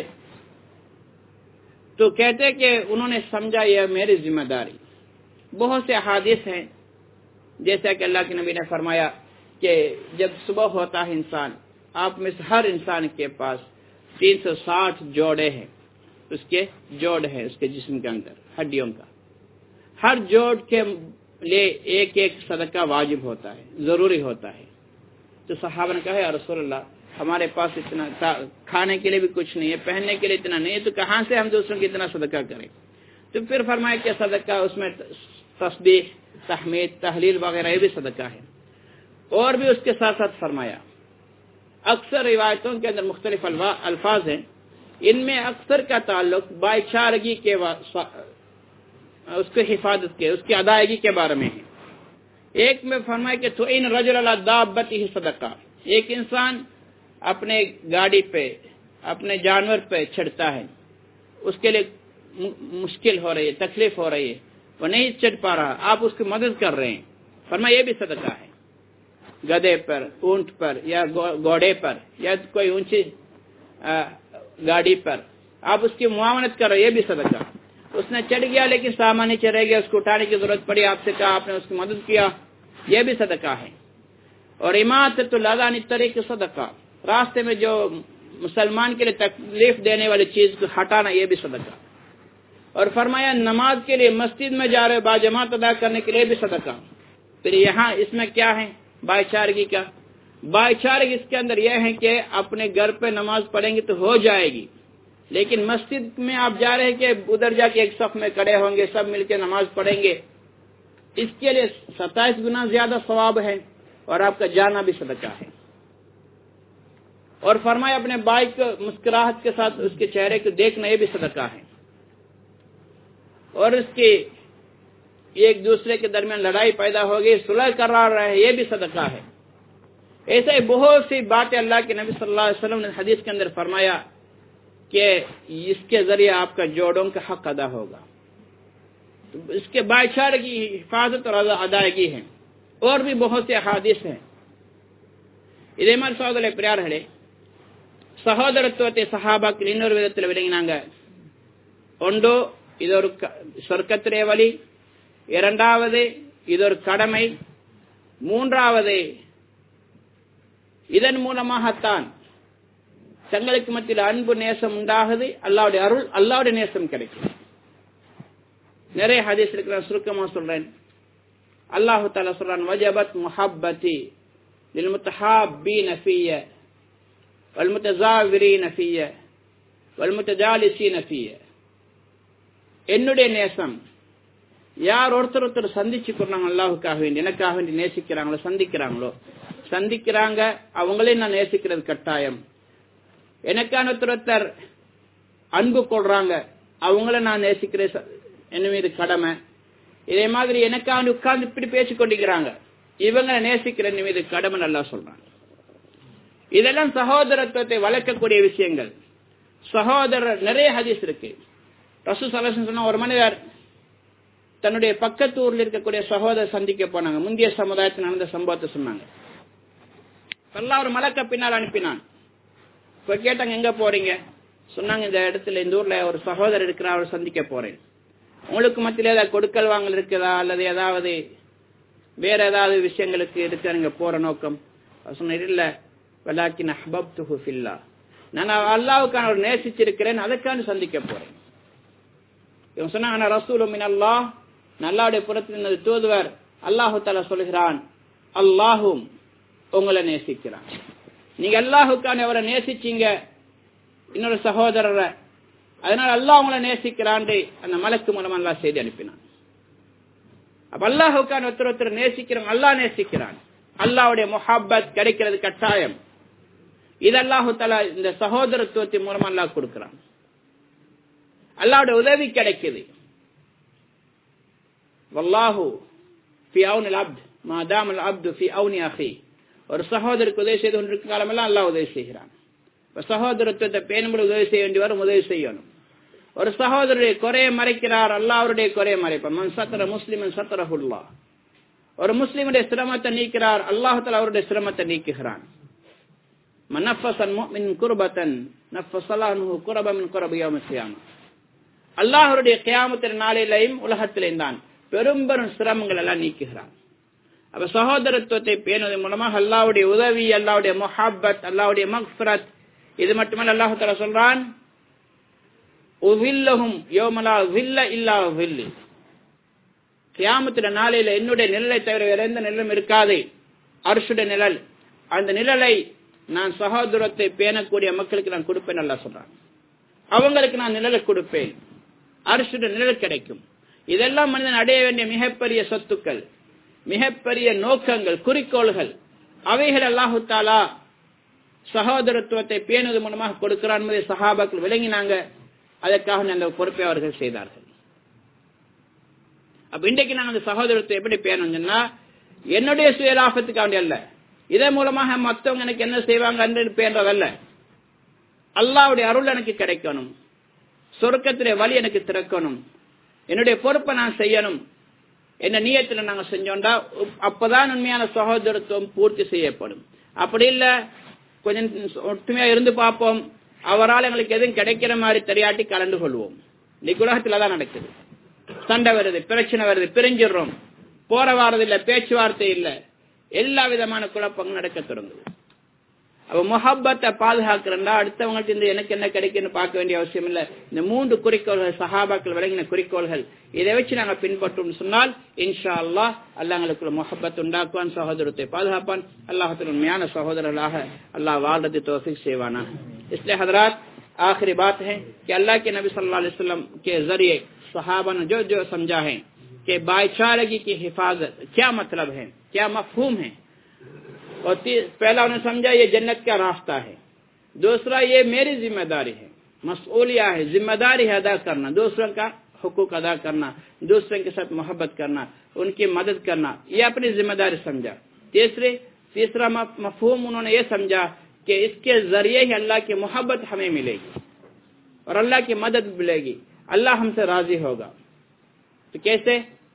تو کہتے کہ انہوں نے سمجھا یہ میری ذمہ داری. بہت سے احادیث ہیں جیسا کہ اللہ کے نبی نے فرمایا کہ جب صبح ہوتا ہے انسان، آپ میں سے ہر انسان کے پاس تین سو ساٹھ جوڑے ہیں، اس کے جوڑ ہیں اس کے جسم کے اندر ہڈیوں کا. ہر جوڑ کے لیے ایک ایک صدقہ واجب ہوتا ہے، ضروری ہوتا ہے. تو صحابہ نے کہا یا رسول اللہ ہمارے پاس اتنا کھانے کے لیے بھی کچھ نہیں ہے، پہننے کے لیے اتنا نہیں ہے، تو کہاں سے ہم دوسروں کی اتنا صدقہ کریں؟ تو پھر فرمایا کہ صدقہ اس میں تسبیح، تحمید، تحلیل وغیرہ یہ بھی صدقہ ہے. اور بھی اس کے ساتھ ساتھ فرمایا اکثر روایتوں کے اندر مختلف الفاظ ہیں، ان میں اکثر کا تعلق بھائی چارگی کے اس کی حفاظت کے، اس کی ادائیگی کے بارے میں ہے. ایک میں فرمایا کہ تو ان رجل علی دابتہ صدقہ، ایک انسان اپنے گاڑی پہ، اپنے جانور پہ چڑھتا ہے، اس کے لیے مشکل ہو رہی ہے، تکلیف ہو رہی ہے، وہ نہیں چڑھ پا رہا، آپ اس کی مدد کر رہے ہیں، فرمایا یہ بھی صدقہ ہے. گدھے پر، اونٹ پر یا گھوڑے پر یا کوئی اونچی گاڑی پر آپ اس کی معاونت کر رہے، یہ بھی صدقہ. اس نے چڑھ گیا لیکن سامان نہیں چڑھے گیا، اس کو اٹھانے کی ضرورت پڑی، آپ سے کہا، آپ نے اس کی مدد کیا، یہ بھی صدقہ ہے. اور اماطۃ الاذی عن الطریق صدقہ، راستے میں جو مسلمان کے لیے تکلیف دینے والی چیز کو ہٹانا، یہ بھی صدقہ. اور فرمایا نماز کے لیے مسجد میں جا رہے با جماعت ادا کرنے کے لیے بھی صدقہ. پھر یہاں اس میں کیا ہے بھائی چارگی کا؟ بھائی چارگی اس کے اندر یہ ہے کہ اپنے گھر پہ نماز پڑھیں گے تو ہو جائے گی، لیکن مسجد میں آپ جا رہے ہیں کہ ادھر جا کے ایک صف میں کھڑے ہوں گے، سب مل کے نماز پڑھیں گے، اس کے لیے ستائیس گنا زیادہ ثواب ہے، اور آپ کا جانا بھی صدقہ ہے. اور فرمایا اپنے بھائی کو مسکراہٹ کے ساتھ اس کے چہرے کو دیکھنا، یہ بھی صدقہ ہے. اور اس کی ایک دوسرے کے درمیان لڑائی پیدا ہو گئی، صلح کرا رہے، یہ بھی صدقہ ہے. ایسے ہی بہت سی باتیں اللہ کے نبی صلی اللہ علیہ وسلم نے حدیث کے اندر فرمایا کہ اس کے ذریعے آپ کا جوڑوں کا حق ادا ہوگا. تو اس کے بھائی چارے کی حفاظت اور ادائیگی ہے. اور بھی بہت سے احادیث ہیں. ಇದೇ மாதிரி ಸಹೋದರ ಪ್ರಿಯರೇ, ಸಹೋದರತ್ವತೆ ಸಹಾಬಾಕ್ಕಿನ ಇನ್ನೊರು ವಿಧத்தில் விளங்கினாங்க. ஒன்று இது ஒரு சொர்க்கத்திலே வழி, இரண்டாவது இது ஒரு கடமை, மூன்றாவது இதன் மூலமாகத்தான் தங்களுக்கு மத்தியில் அன்பு நேசம் உண்டாகுது, அல்லாஹ்வுடைய அருள், அல்லாஹ்வுடைய நேசம் கிடைக்கும். நிறைய ஹதீஸ் இருக்கிற சுருக்கமா சொல்றேன். அல்லாஹ் தஆலா சொல்றான், வஜபத் முஹப்பதி للمتحابين فيّ والمتزاورين فيّ والمتجالسين فيّ. என்னுடைய நேசம் யார் ஒருத்தர் ஒருத்தர் சந்திச்சுக்கிறாங்க, அல்லாஹ்வுக்காக வேண்டி எனக்காக வேண்டி நேசிக்கிறாங்களோ, சந்திக்கிறாங்களோ சந்திக்கிறாங்க அவங்களே நான் நேசிக்கிறது கட்டாயம். எனக்கான ஒருத்தர் அன்பு கொள்றாங்க, அவங்கள நான் நேசிக்கிறேன், என் மீது கடமை. இதே மாதிரி எனக்காக உட்கார்ந்து இப்படி பேசிக் கொண்டிருக்கிறாங்க, இவங்களை நேசிக்கிற என் மீது கடமை நல்லா சொல்றாங்க. இதெல்லாம் சகோதரத்துவத்தை வளர்க்கக்கூடிய விஷயங்கள். சகோதரர் நிறைய ஹதீஸ் இருக்கு. ரசூல் ஸல்லல்லாஹு அலைஹி வஸல்லம் சொன்ன ஒரு மனிதர் தன்னுடைய பக்கத்து ஊர்ல இருக்கக்கூடிய சகோதரர் சந்திக்க போனாங்க. முந்தைய சமுதாயத்தில் நடந்த சம்பவத்தை சொன்னாங்க. அல்லாஹ் ஒரு மலக்க பின்னால் அனுப்பினான். இப்ப கேட்டாங்க, எங்க போறீங்க? சொன்னாங்க, இந்த இடத்துல இந்த ஊர்ல ஒரு சகோதரர் இருக்கிறார், அவர் சந்திக்க போறேன். உங்களுக்கு மத்தியில ஏதாவது கொடுக்கல் வாங்கல் இருக்குதா அல்லது ஏதாவது வேற ஏதாவது விஷயங்களுக்கு இருக்க போற நோக்கம்? சொன்ன, இல்ல, வலாக்கின் அஹ்பப்துஹு ஃபில்லாஹ், நான் அல்லாஹ்வுக்காக ஒரு நேசிச்சிருக்கிறேன், அதற்காக சந்திக்க போறேன். இவங்க சொன்னாங்க, நான் ரசூலும் மின் அல்லாஹ், அல்லாஹ்வுடைய புறத்தில் தூதுவர். அல்லாஹு தஆலா சொல்கிறான், அல்லாஹும் உங்களை நேசிக்கிறான். நீங்க அல்லாஹ்வுக்காக அவரை நேசிச்சீங்க, இன்னொரு சகோதரரை, அதனால அல்லாஹ் உங்களை நேசிக்கிறான் அந்த மலக்கு மூலமா அல்லாஹ் செய்தி அனுப்பினான். அப்ப அல்லாஹ்வுக்கான ஒருத்தர் ஒருத்தர் நேசிக்கிறோம், அல்லாஹ் நேசிக்கிறான். அல்லாஹ்வுடைய முஹப்பத் கிடைக்கிறது கட்டாயம். இது அல்லாஹு தஆலா இந்த சகோதரத்துவத்தின் மூலமா அல்லாஹ் கொடுக்கிறான். அல்லாஹ்வுடைய உதவி கிடைக்குது. வல்லாஹு ஃபி அவுனில் அப்த் மா தாமல் அப்து ஃபி அவுனி அஹி. ஒரு சகோதரருக்கு உதவி செய்து கொண்டிருக்கும் காலமெல்லாம் அல்லாஹ் உதவி செய்கிறான். சகோதரத்துவத்தை பேணும்படி உதவி செய்ய வேண்டியவர் உதவி செய்யணும். ஒரு சகோதரருடைய குறையை மறைக்கிறார், அல்லாஹ் அவருடைய குறையை மறைப்பார். மன் சத்தர முஸ்லிமன் சத்தரஹுல்லாஹ். ஒரு முஸ்லிமுடைய சிரமத்தை நீக்கிறார், அல்லாஹ் தஆலா அவருடைய சிரமத்தை நீக்குகிறான். மன் நஃபஸன் முஃமின் குர்பத்தன் நஃபஸல்லாஹு குர்பன் மின் குர்பி யௌமில் கியாமah. அல்லாஹ்வுடைய கியாமத்தின் நாளிலேயும் உலகத்திலேயும் தான் பெரும் பெரும் சிரமங்கள் எல்லாம் நீக்குகிறான். அப்ப சகோதரத்துவத்தை பேணுவதன் மூலமாக அல்லாஹ்வுடைய உதவி, அல்லாஹ்வுடைய முஹப்பத், அல்லாஹ்வுடைய மக்ஃபிரத். இது மட்டுமல்ல, அல்லாஹ் தஆலா சொல்றான், உவில்லஹும் யௌமலா வில்ல இல்லா வில்லி. கியாமத்துடைய நாளில என்னுடைய நிழலை தவிர வேற எந்த நிழலும் இருக்காது, அர்ஷுடைய நிழல். அந்த நிழலை நான் சகோதரத்தை பேணக்கூடிய மக்களுக்கு நான் கொடுப்பேன் அல்லாஹ் சொல்றான். அவங்களுக்கு நான் நிழலை கொடுப்பேன், அர்ஷுடைய நிழல் கிடைக்கும். இதெல்லாம் மனிதன் அடைய வேண்டிய மிகப்பெரிய சொத்துக்கள், மிகப்பெரிய நோக்கங்கள், குறிக்கோள்கள். அவைகள் அல்லாஹு தஆலா சகோதரத்துவத்தை பேணுவது மூலமாக கொடுக்கிறான் என்பதை சஹாபாக்கள் விளங்கினாங்க. அதற்காக அந்த பொறுப்பை அவர்கள் செய்தார்கள். அப்ப இன்றைக்கு நாங்கள் அந்த சகோதரத்தை எப்படி பேணணும் சொன்னா, என்னுடைய சுயலாபத்துக்காண்டி அல்ல, இதன் மூலமாக மற்றவங்க எனக்கு என்ன செய்வாங்க என்று பேணுறதல்ல. அல்லாஹ்வுடைய அருள் எனக்கு கிடைக்கணும், சொர்க்கத்திலே வழி எனக்கு திறக்கணும், என்னுடைய பொறுப்பை நான் செய்யணும் என்ன நியத்துல நாங்க செஞ்சோம்டா அப்பதான் உண்மையான சகோதரத்துவம் பூர்த்தி செய்யப்படும். அப்படி இல்ல, கொஞ்சம் ஒற்றுமையா இருந்து பார்ப்போம், அவரால் எங்களுக்கு எதுவும் கிடைக்கிற மாதிரி தெரியாட்டி கலந்து கொள்வோம். இன்னைக்கு உலகத்துலதான் நடக்குது. சண்டை வருது, பிரச்சனை வருது, பிரிஞ்சிடுறோம், போற வாரது இல்ல, பேச்சுவார்த்தை இல்ல, எல்லா விதமான குழப்பங்கள் நடக்க தொடங்குது. அப்ப முஹப்பத்தை பாதுகாக்கிறா அடுத்தவங்கள்ட்ட இருந்து எனக்கு என்ன கிடைக்குன்னு பார்க்க வேண்டிய அவசியம் இல்ல. இந்த மூன்று குறிக்கோள்கள் சஹாபாக்கள் விளங்கின குறிக்கோள்கள், இதை வச்சு நாங்க பின்பற்றோம் சொன்னால் இன்ஷா அல்லாஹ் அல்லாஹ் எங்களுக்குள்ள முஹப்பத் உண்டாக்குவான், சகோதரத்தை பாதுகாப்பான். அல்லாஹ்வின் உண்மையான சகோதரர்களாக அல்லாஹ் வாழ்றது தௌஃபீக் செய்வானா. इसलिए हजरात आखिरी बात है कि अल्लाह के नबी सल्लल्लाहु अलैहि वसल्लम के जरिए सहाबा ने जो जो समझा है कि भाईचारगी की हिफाजत क्या मतलब है, क्या मफहूम है। और पहला उन्होंने समझा ये जन्नत का रास्ता है, दूसरा ये मेरी जिम्मेदारी है, मसऊलिया है, जिम्मेदारी है अदा करना, दूसरों का हुकूक अदा करना, दूसरों के साथ मोहब्बत करना, उनकी मदद करना, ये अपनी जिम्मेदारी समझा। तीसरे तीसरा मफहूम उन्होंने ये समझा कि इसके जरिए ही अल्लाह की मोहब्बत हमें मिलेगी और अल्लाह की मदद मिलेगी, अल्लाह हमसे राजी होगा। तो कैसे?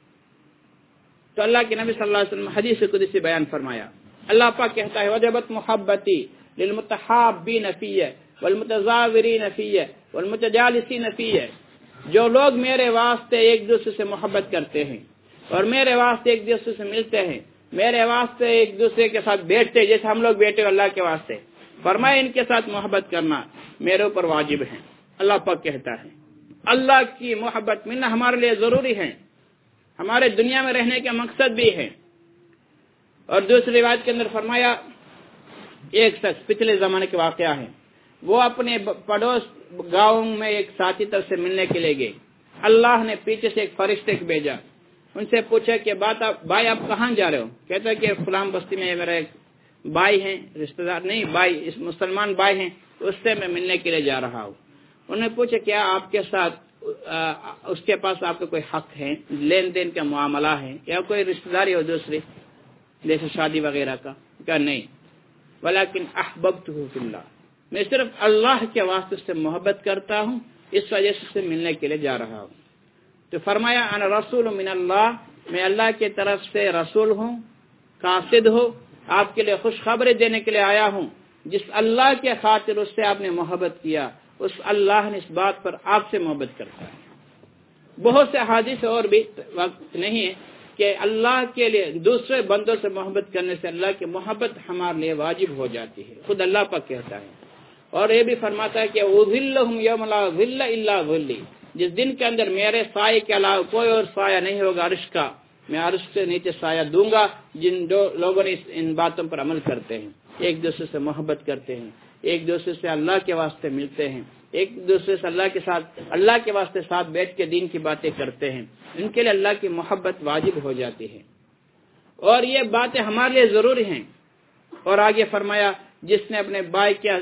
तो अल्लाह के नबी सल्लल्लाहु अलैहि वसल्लम हदीस कुदसी बयान फरमाया, अल्लाह पाक कहता है, वजबत मोहब्बती लिलमुतहाब्बीन फीय वलमुतज़ाविरीन फीय वलमुतजालिसीन फीय। जो लोग मेरे वास्ते एक दूसरे से मोहब्बत करते हैं और मेरे वास्ते एक दूसरे से मिलते हैं, मेरे वास्ते एक दूसरे के साथ बैठते जैसे हम लोग बैठे अल्लाह के वास्ते, फरमाए इनके साथ मोहब्बत करना मेरे ऊपर वाजिब है। अल्लाह पाक कहता है अल्लाह की मोहब्बत मिलना हमारे लिए जरूरी है, हमारे दुनिया में रहने का मकसद भी है। और दूसरी रिवायत के अंदर फरमाया, एक शख्स पिछले जमाने के वाकया है, वो अपने पड़ोस गांव में एक साथी तरफ से मिलने के लिए गए। अल्लाह ने पीछे से एक फरिश्ते को भेजा, उनसे पूछा कि बात आप भाई आप कहाँ जा रहे हो? कहता कि फलां बस्ती में मेरा एक भाई है, रिश्तेदार नहीं भाई, इस मुसलमान भाई हैं, उससे मैं मिलने के लिए जा रहा हूँ। उन्होंने पूछा क्या आपके साथ اس کے پاس آپ کا کوئی حق ہے, لین دین کا معاملہ ہے, یا کوئی رشتہ داری ہو دوسری جیسے شادی وغیرہ کا, کیا نہیں, ولیکن احببتہ فی اللہ, میں صرف اللہ کے واسطے سے محبت کرتا ہوں, اس وجہ سے اسے ملنے کے لیے جا رہا ہوں. تو فرمایا انا رسول من اللہ, میں اللہ کی طرف سے رسول ہوں, قاصد ہو, آپ کے لیے خوشخبری دینے کے لیے آیا ہوں. جس اللہ کے خاطر اس سے آپ نے محبت کیا, اس اللہ نے اس بات پر آپ سے محبت کرتا ہے. بہت سے حدیث اور بھی وقت نہیں ہے کہ اللہ کے لیے دوسرے بندوں سے محبت کرنے سے اللہ کی محبت ہمارے لیے واجب ہو جاتی ہے. خود اللہ پاک کہتا ہے, اور یہ بھی فرماتا ہے کہ اذلہم یوم لا ظل الا ظلی, جس دن کے اندر میرے سائے کے علاوہ کوئی اور سایہ نہیں ہوگا عرش کا, میں عرش سے نیچے سایہ دوں گا جن دو لوگوں نے ان باتوں پر عمل کرتے ہیں, ایک دوسرے سے محبت کرتے ہیں, ایک دوسرے سے اللہ کے واسطے ملتے ہیں, ایک دوسرے سے اللہ کے ساتھ اللہ کے واسطے ساتھ بیٹھ کے دین کی باتیں کرتے ہیں. ان کے لیے اللہ کی محبت واجب ہو جاتی ہے, اور یہ باتیں ہمارے لیے ضروری ہیں. اور آگے فرمایا جس نے اپنے بھائی کی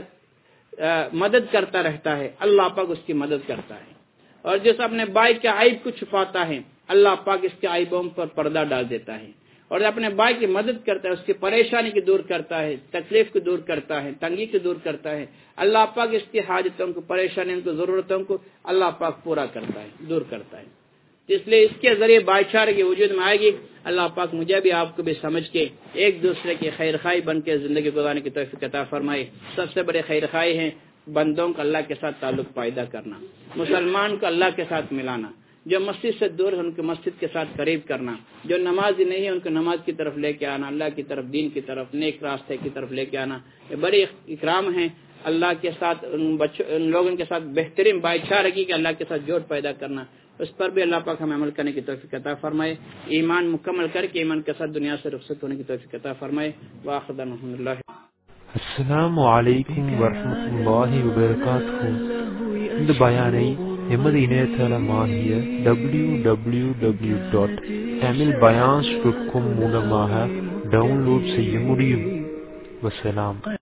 مدد کرتا رہتا ہے اللہ پاک اس کی مدد کرتا ہے, اور جس اپنے بھائی کے عیب کو چھپاتا ہے اللہ پاک اس کے عیبوں پر پردہ ڈال دیتا ہے, اور اپنے بھائی کی مدد کرتا ہے اس کی پریشانی کی دور کرتا ہے, تکلیف کو دور کرتا ہے, تنگی کو دور کرتا ہے. اللہ پاک اس کی حاجتوں کو, پریشانیوں کو, ضرورتوں کو اللہ پاک پورا کرتا ہے, دور کرتا ہے. اس لیے اس کے ذریعے بھائی چارے کی وجود میں آئے گی. اللہ پاک مجھے بھی آپ کو بھی سمجھ کے ایک دوسرے کی خیر خواہ بن کے زندگی گزارنے کی توفیق عطا فرمائے. سب سے بڑے خیر خواہ ہیں بندوں کا اللہ کے ساتھ تعلق پیدا کرنا, مسلمان کو اللہ کے ساتھ ملانا, جو مسجد سے دور ہے ان کو مسجد کے ساتھ قریب کرنا, جو نمازی نہیں ہے ان کو نماز کی طرف لے کے آنا, اللہ کی طرف, دین کی طرف, نیک راستے کی طرف لے کے آنا. یہ بڑی اکرام ہے اللہ کے ساتھ, ان بچوں ان لوگوں کے ساتھ بہترین بھائی چارگی کے اللہ کے ساتھ جوڑ پیدا کرنا. اس پر بھی اللہ پاک ہمیں عمل کرنے کی توفیق عطا فرمائے. ایمان مکمل کر کے ایمان کے ساتھ دنیا سے رخصت ہونے کی توفیق عطا فرمائے. وآخر دعوانا الحمدللہ. السلام علیکم ورحمۃ اللہ وبرکاتہ. இந்த பயானை எமது இணையதளமாகிய W W W dot Tamil பயான்ஸ் டாட் காம் மூலமாக டவுன்லோட் செய்ய முடியும். வசலாம்.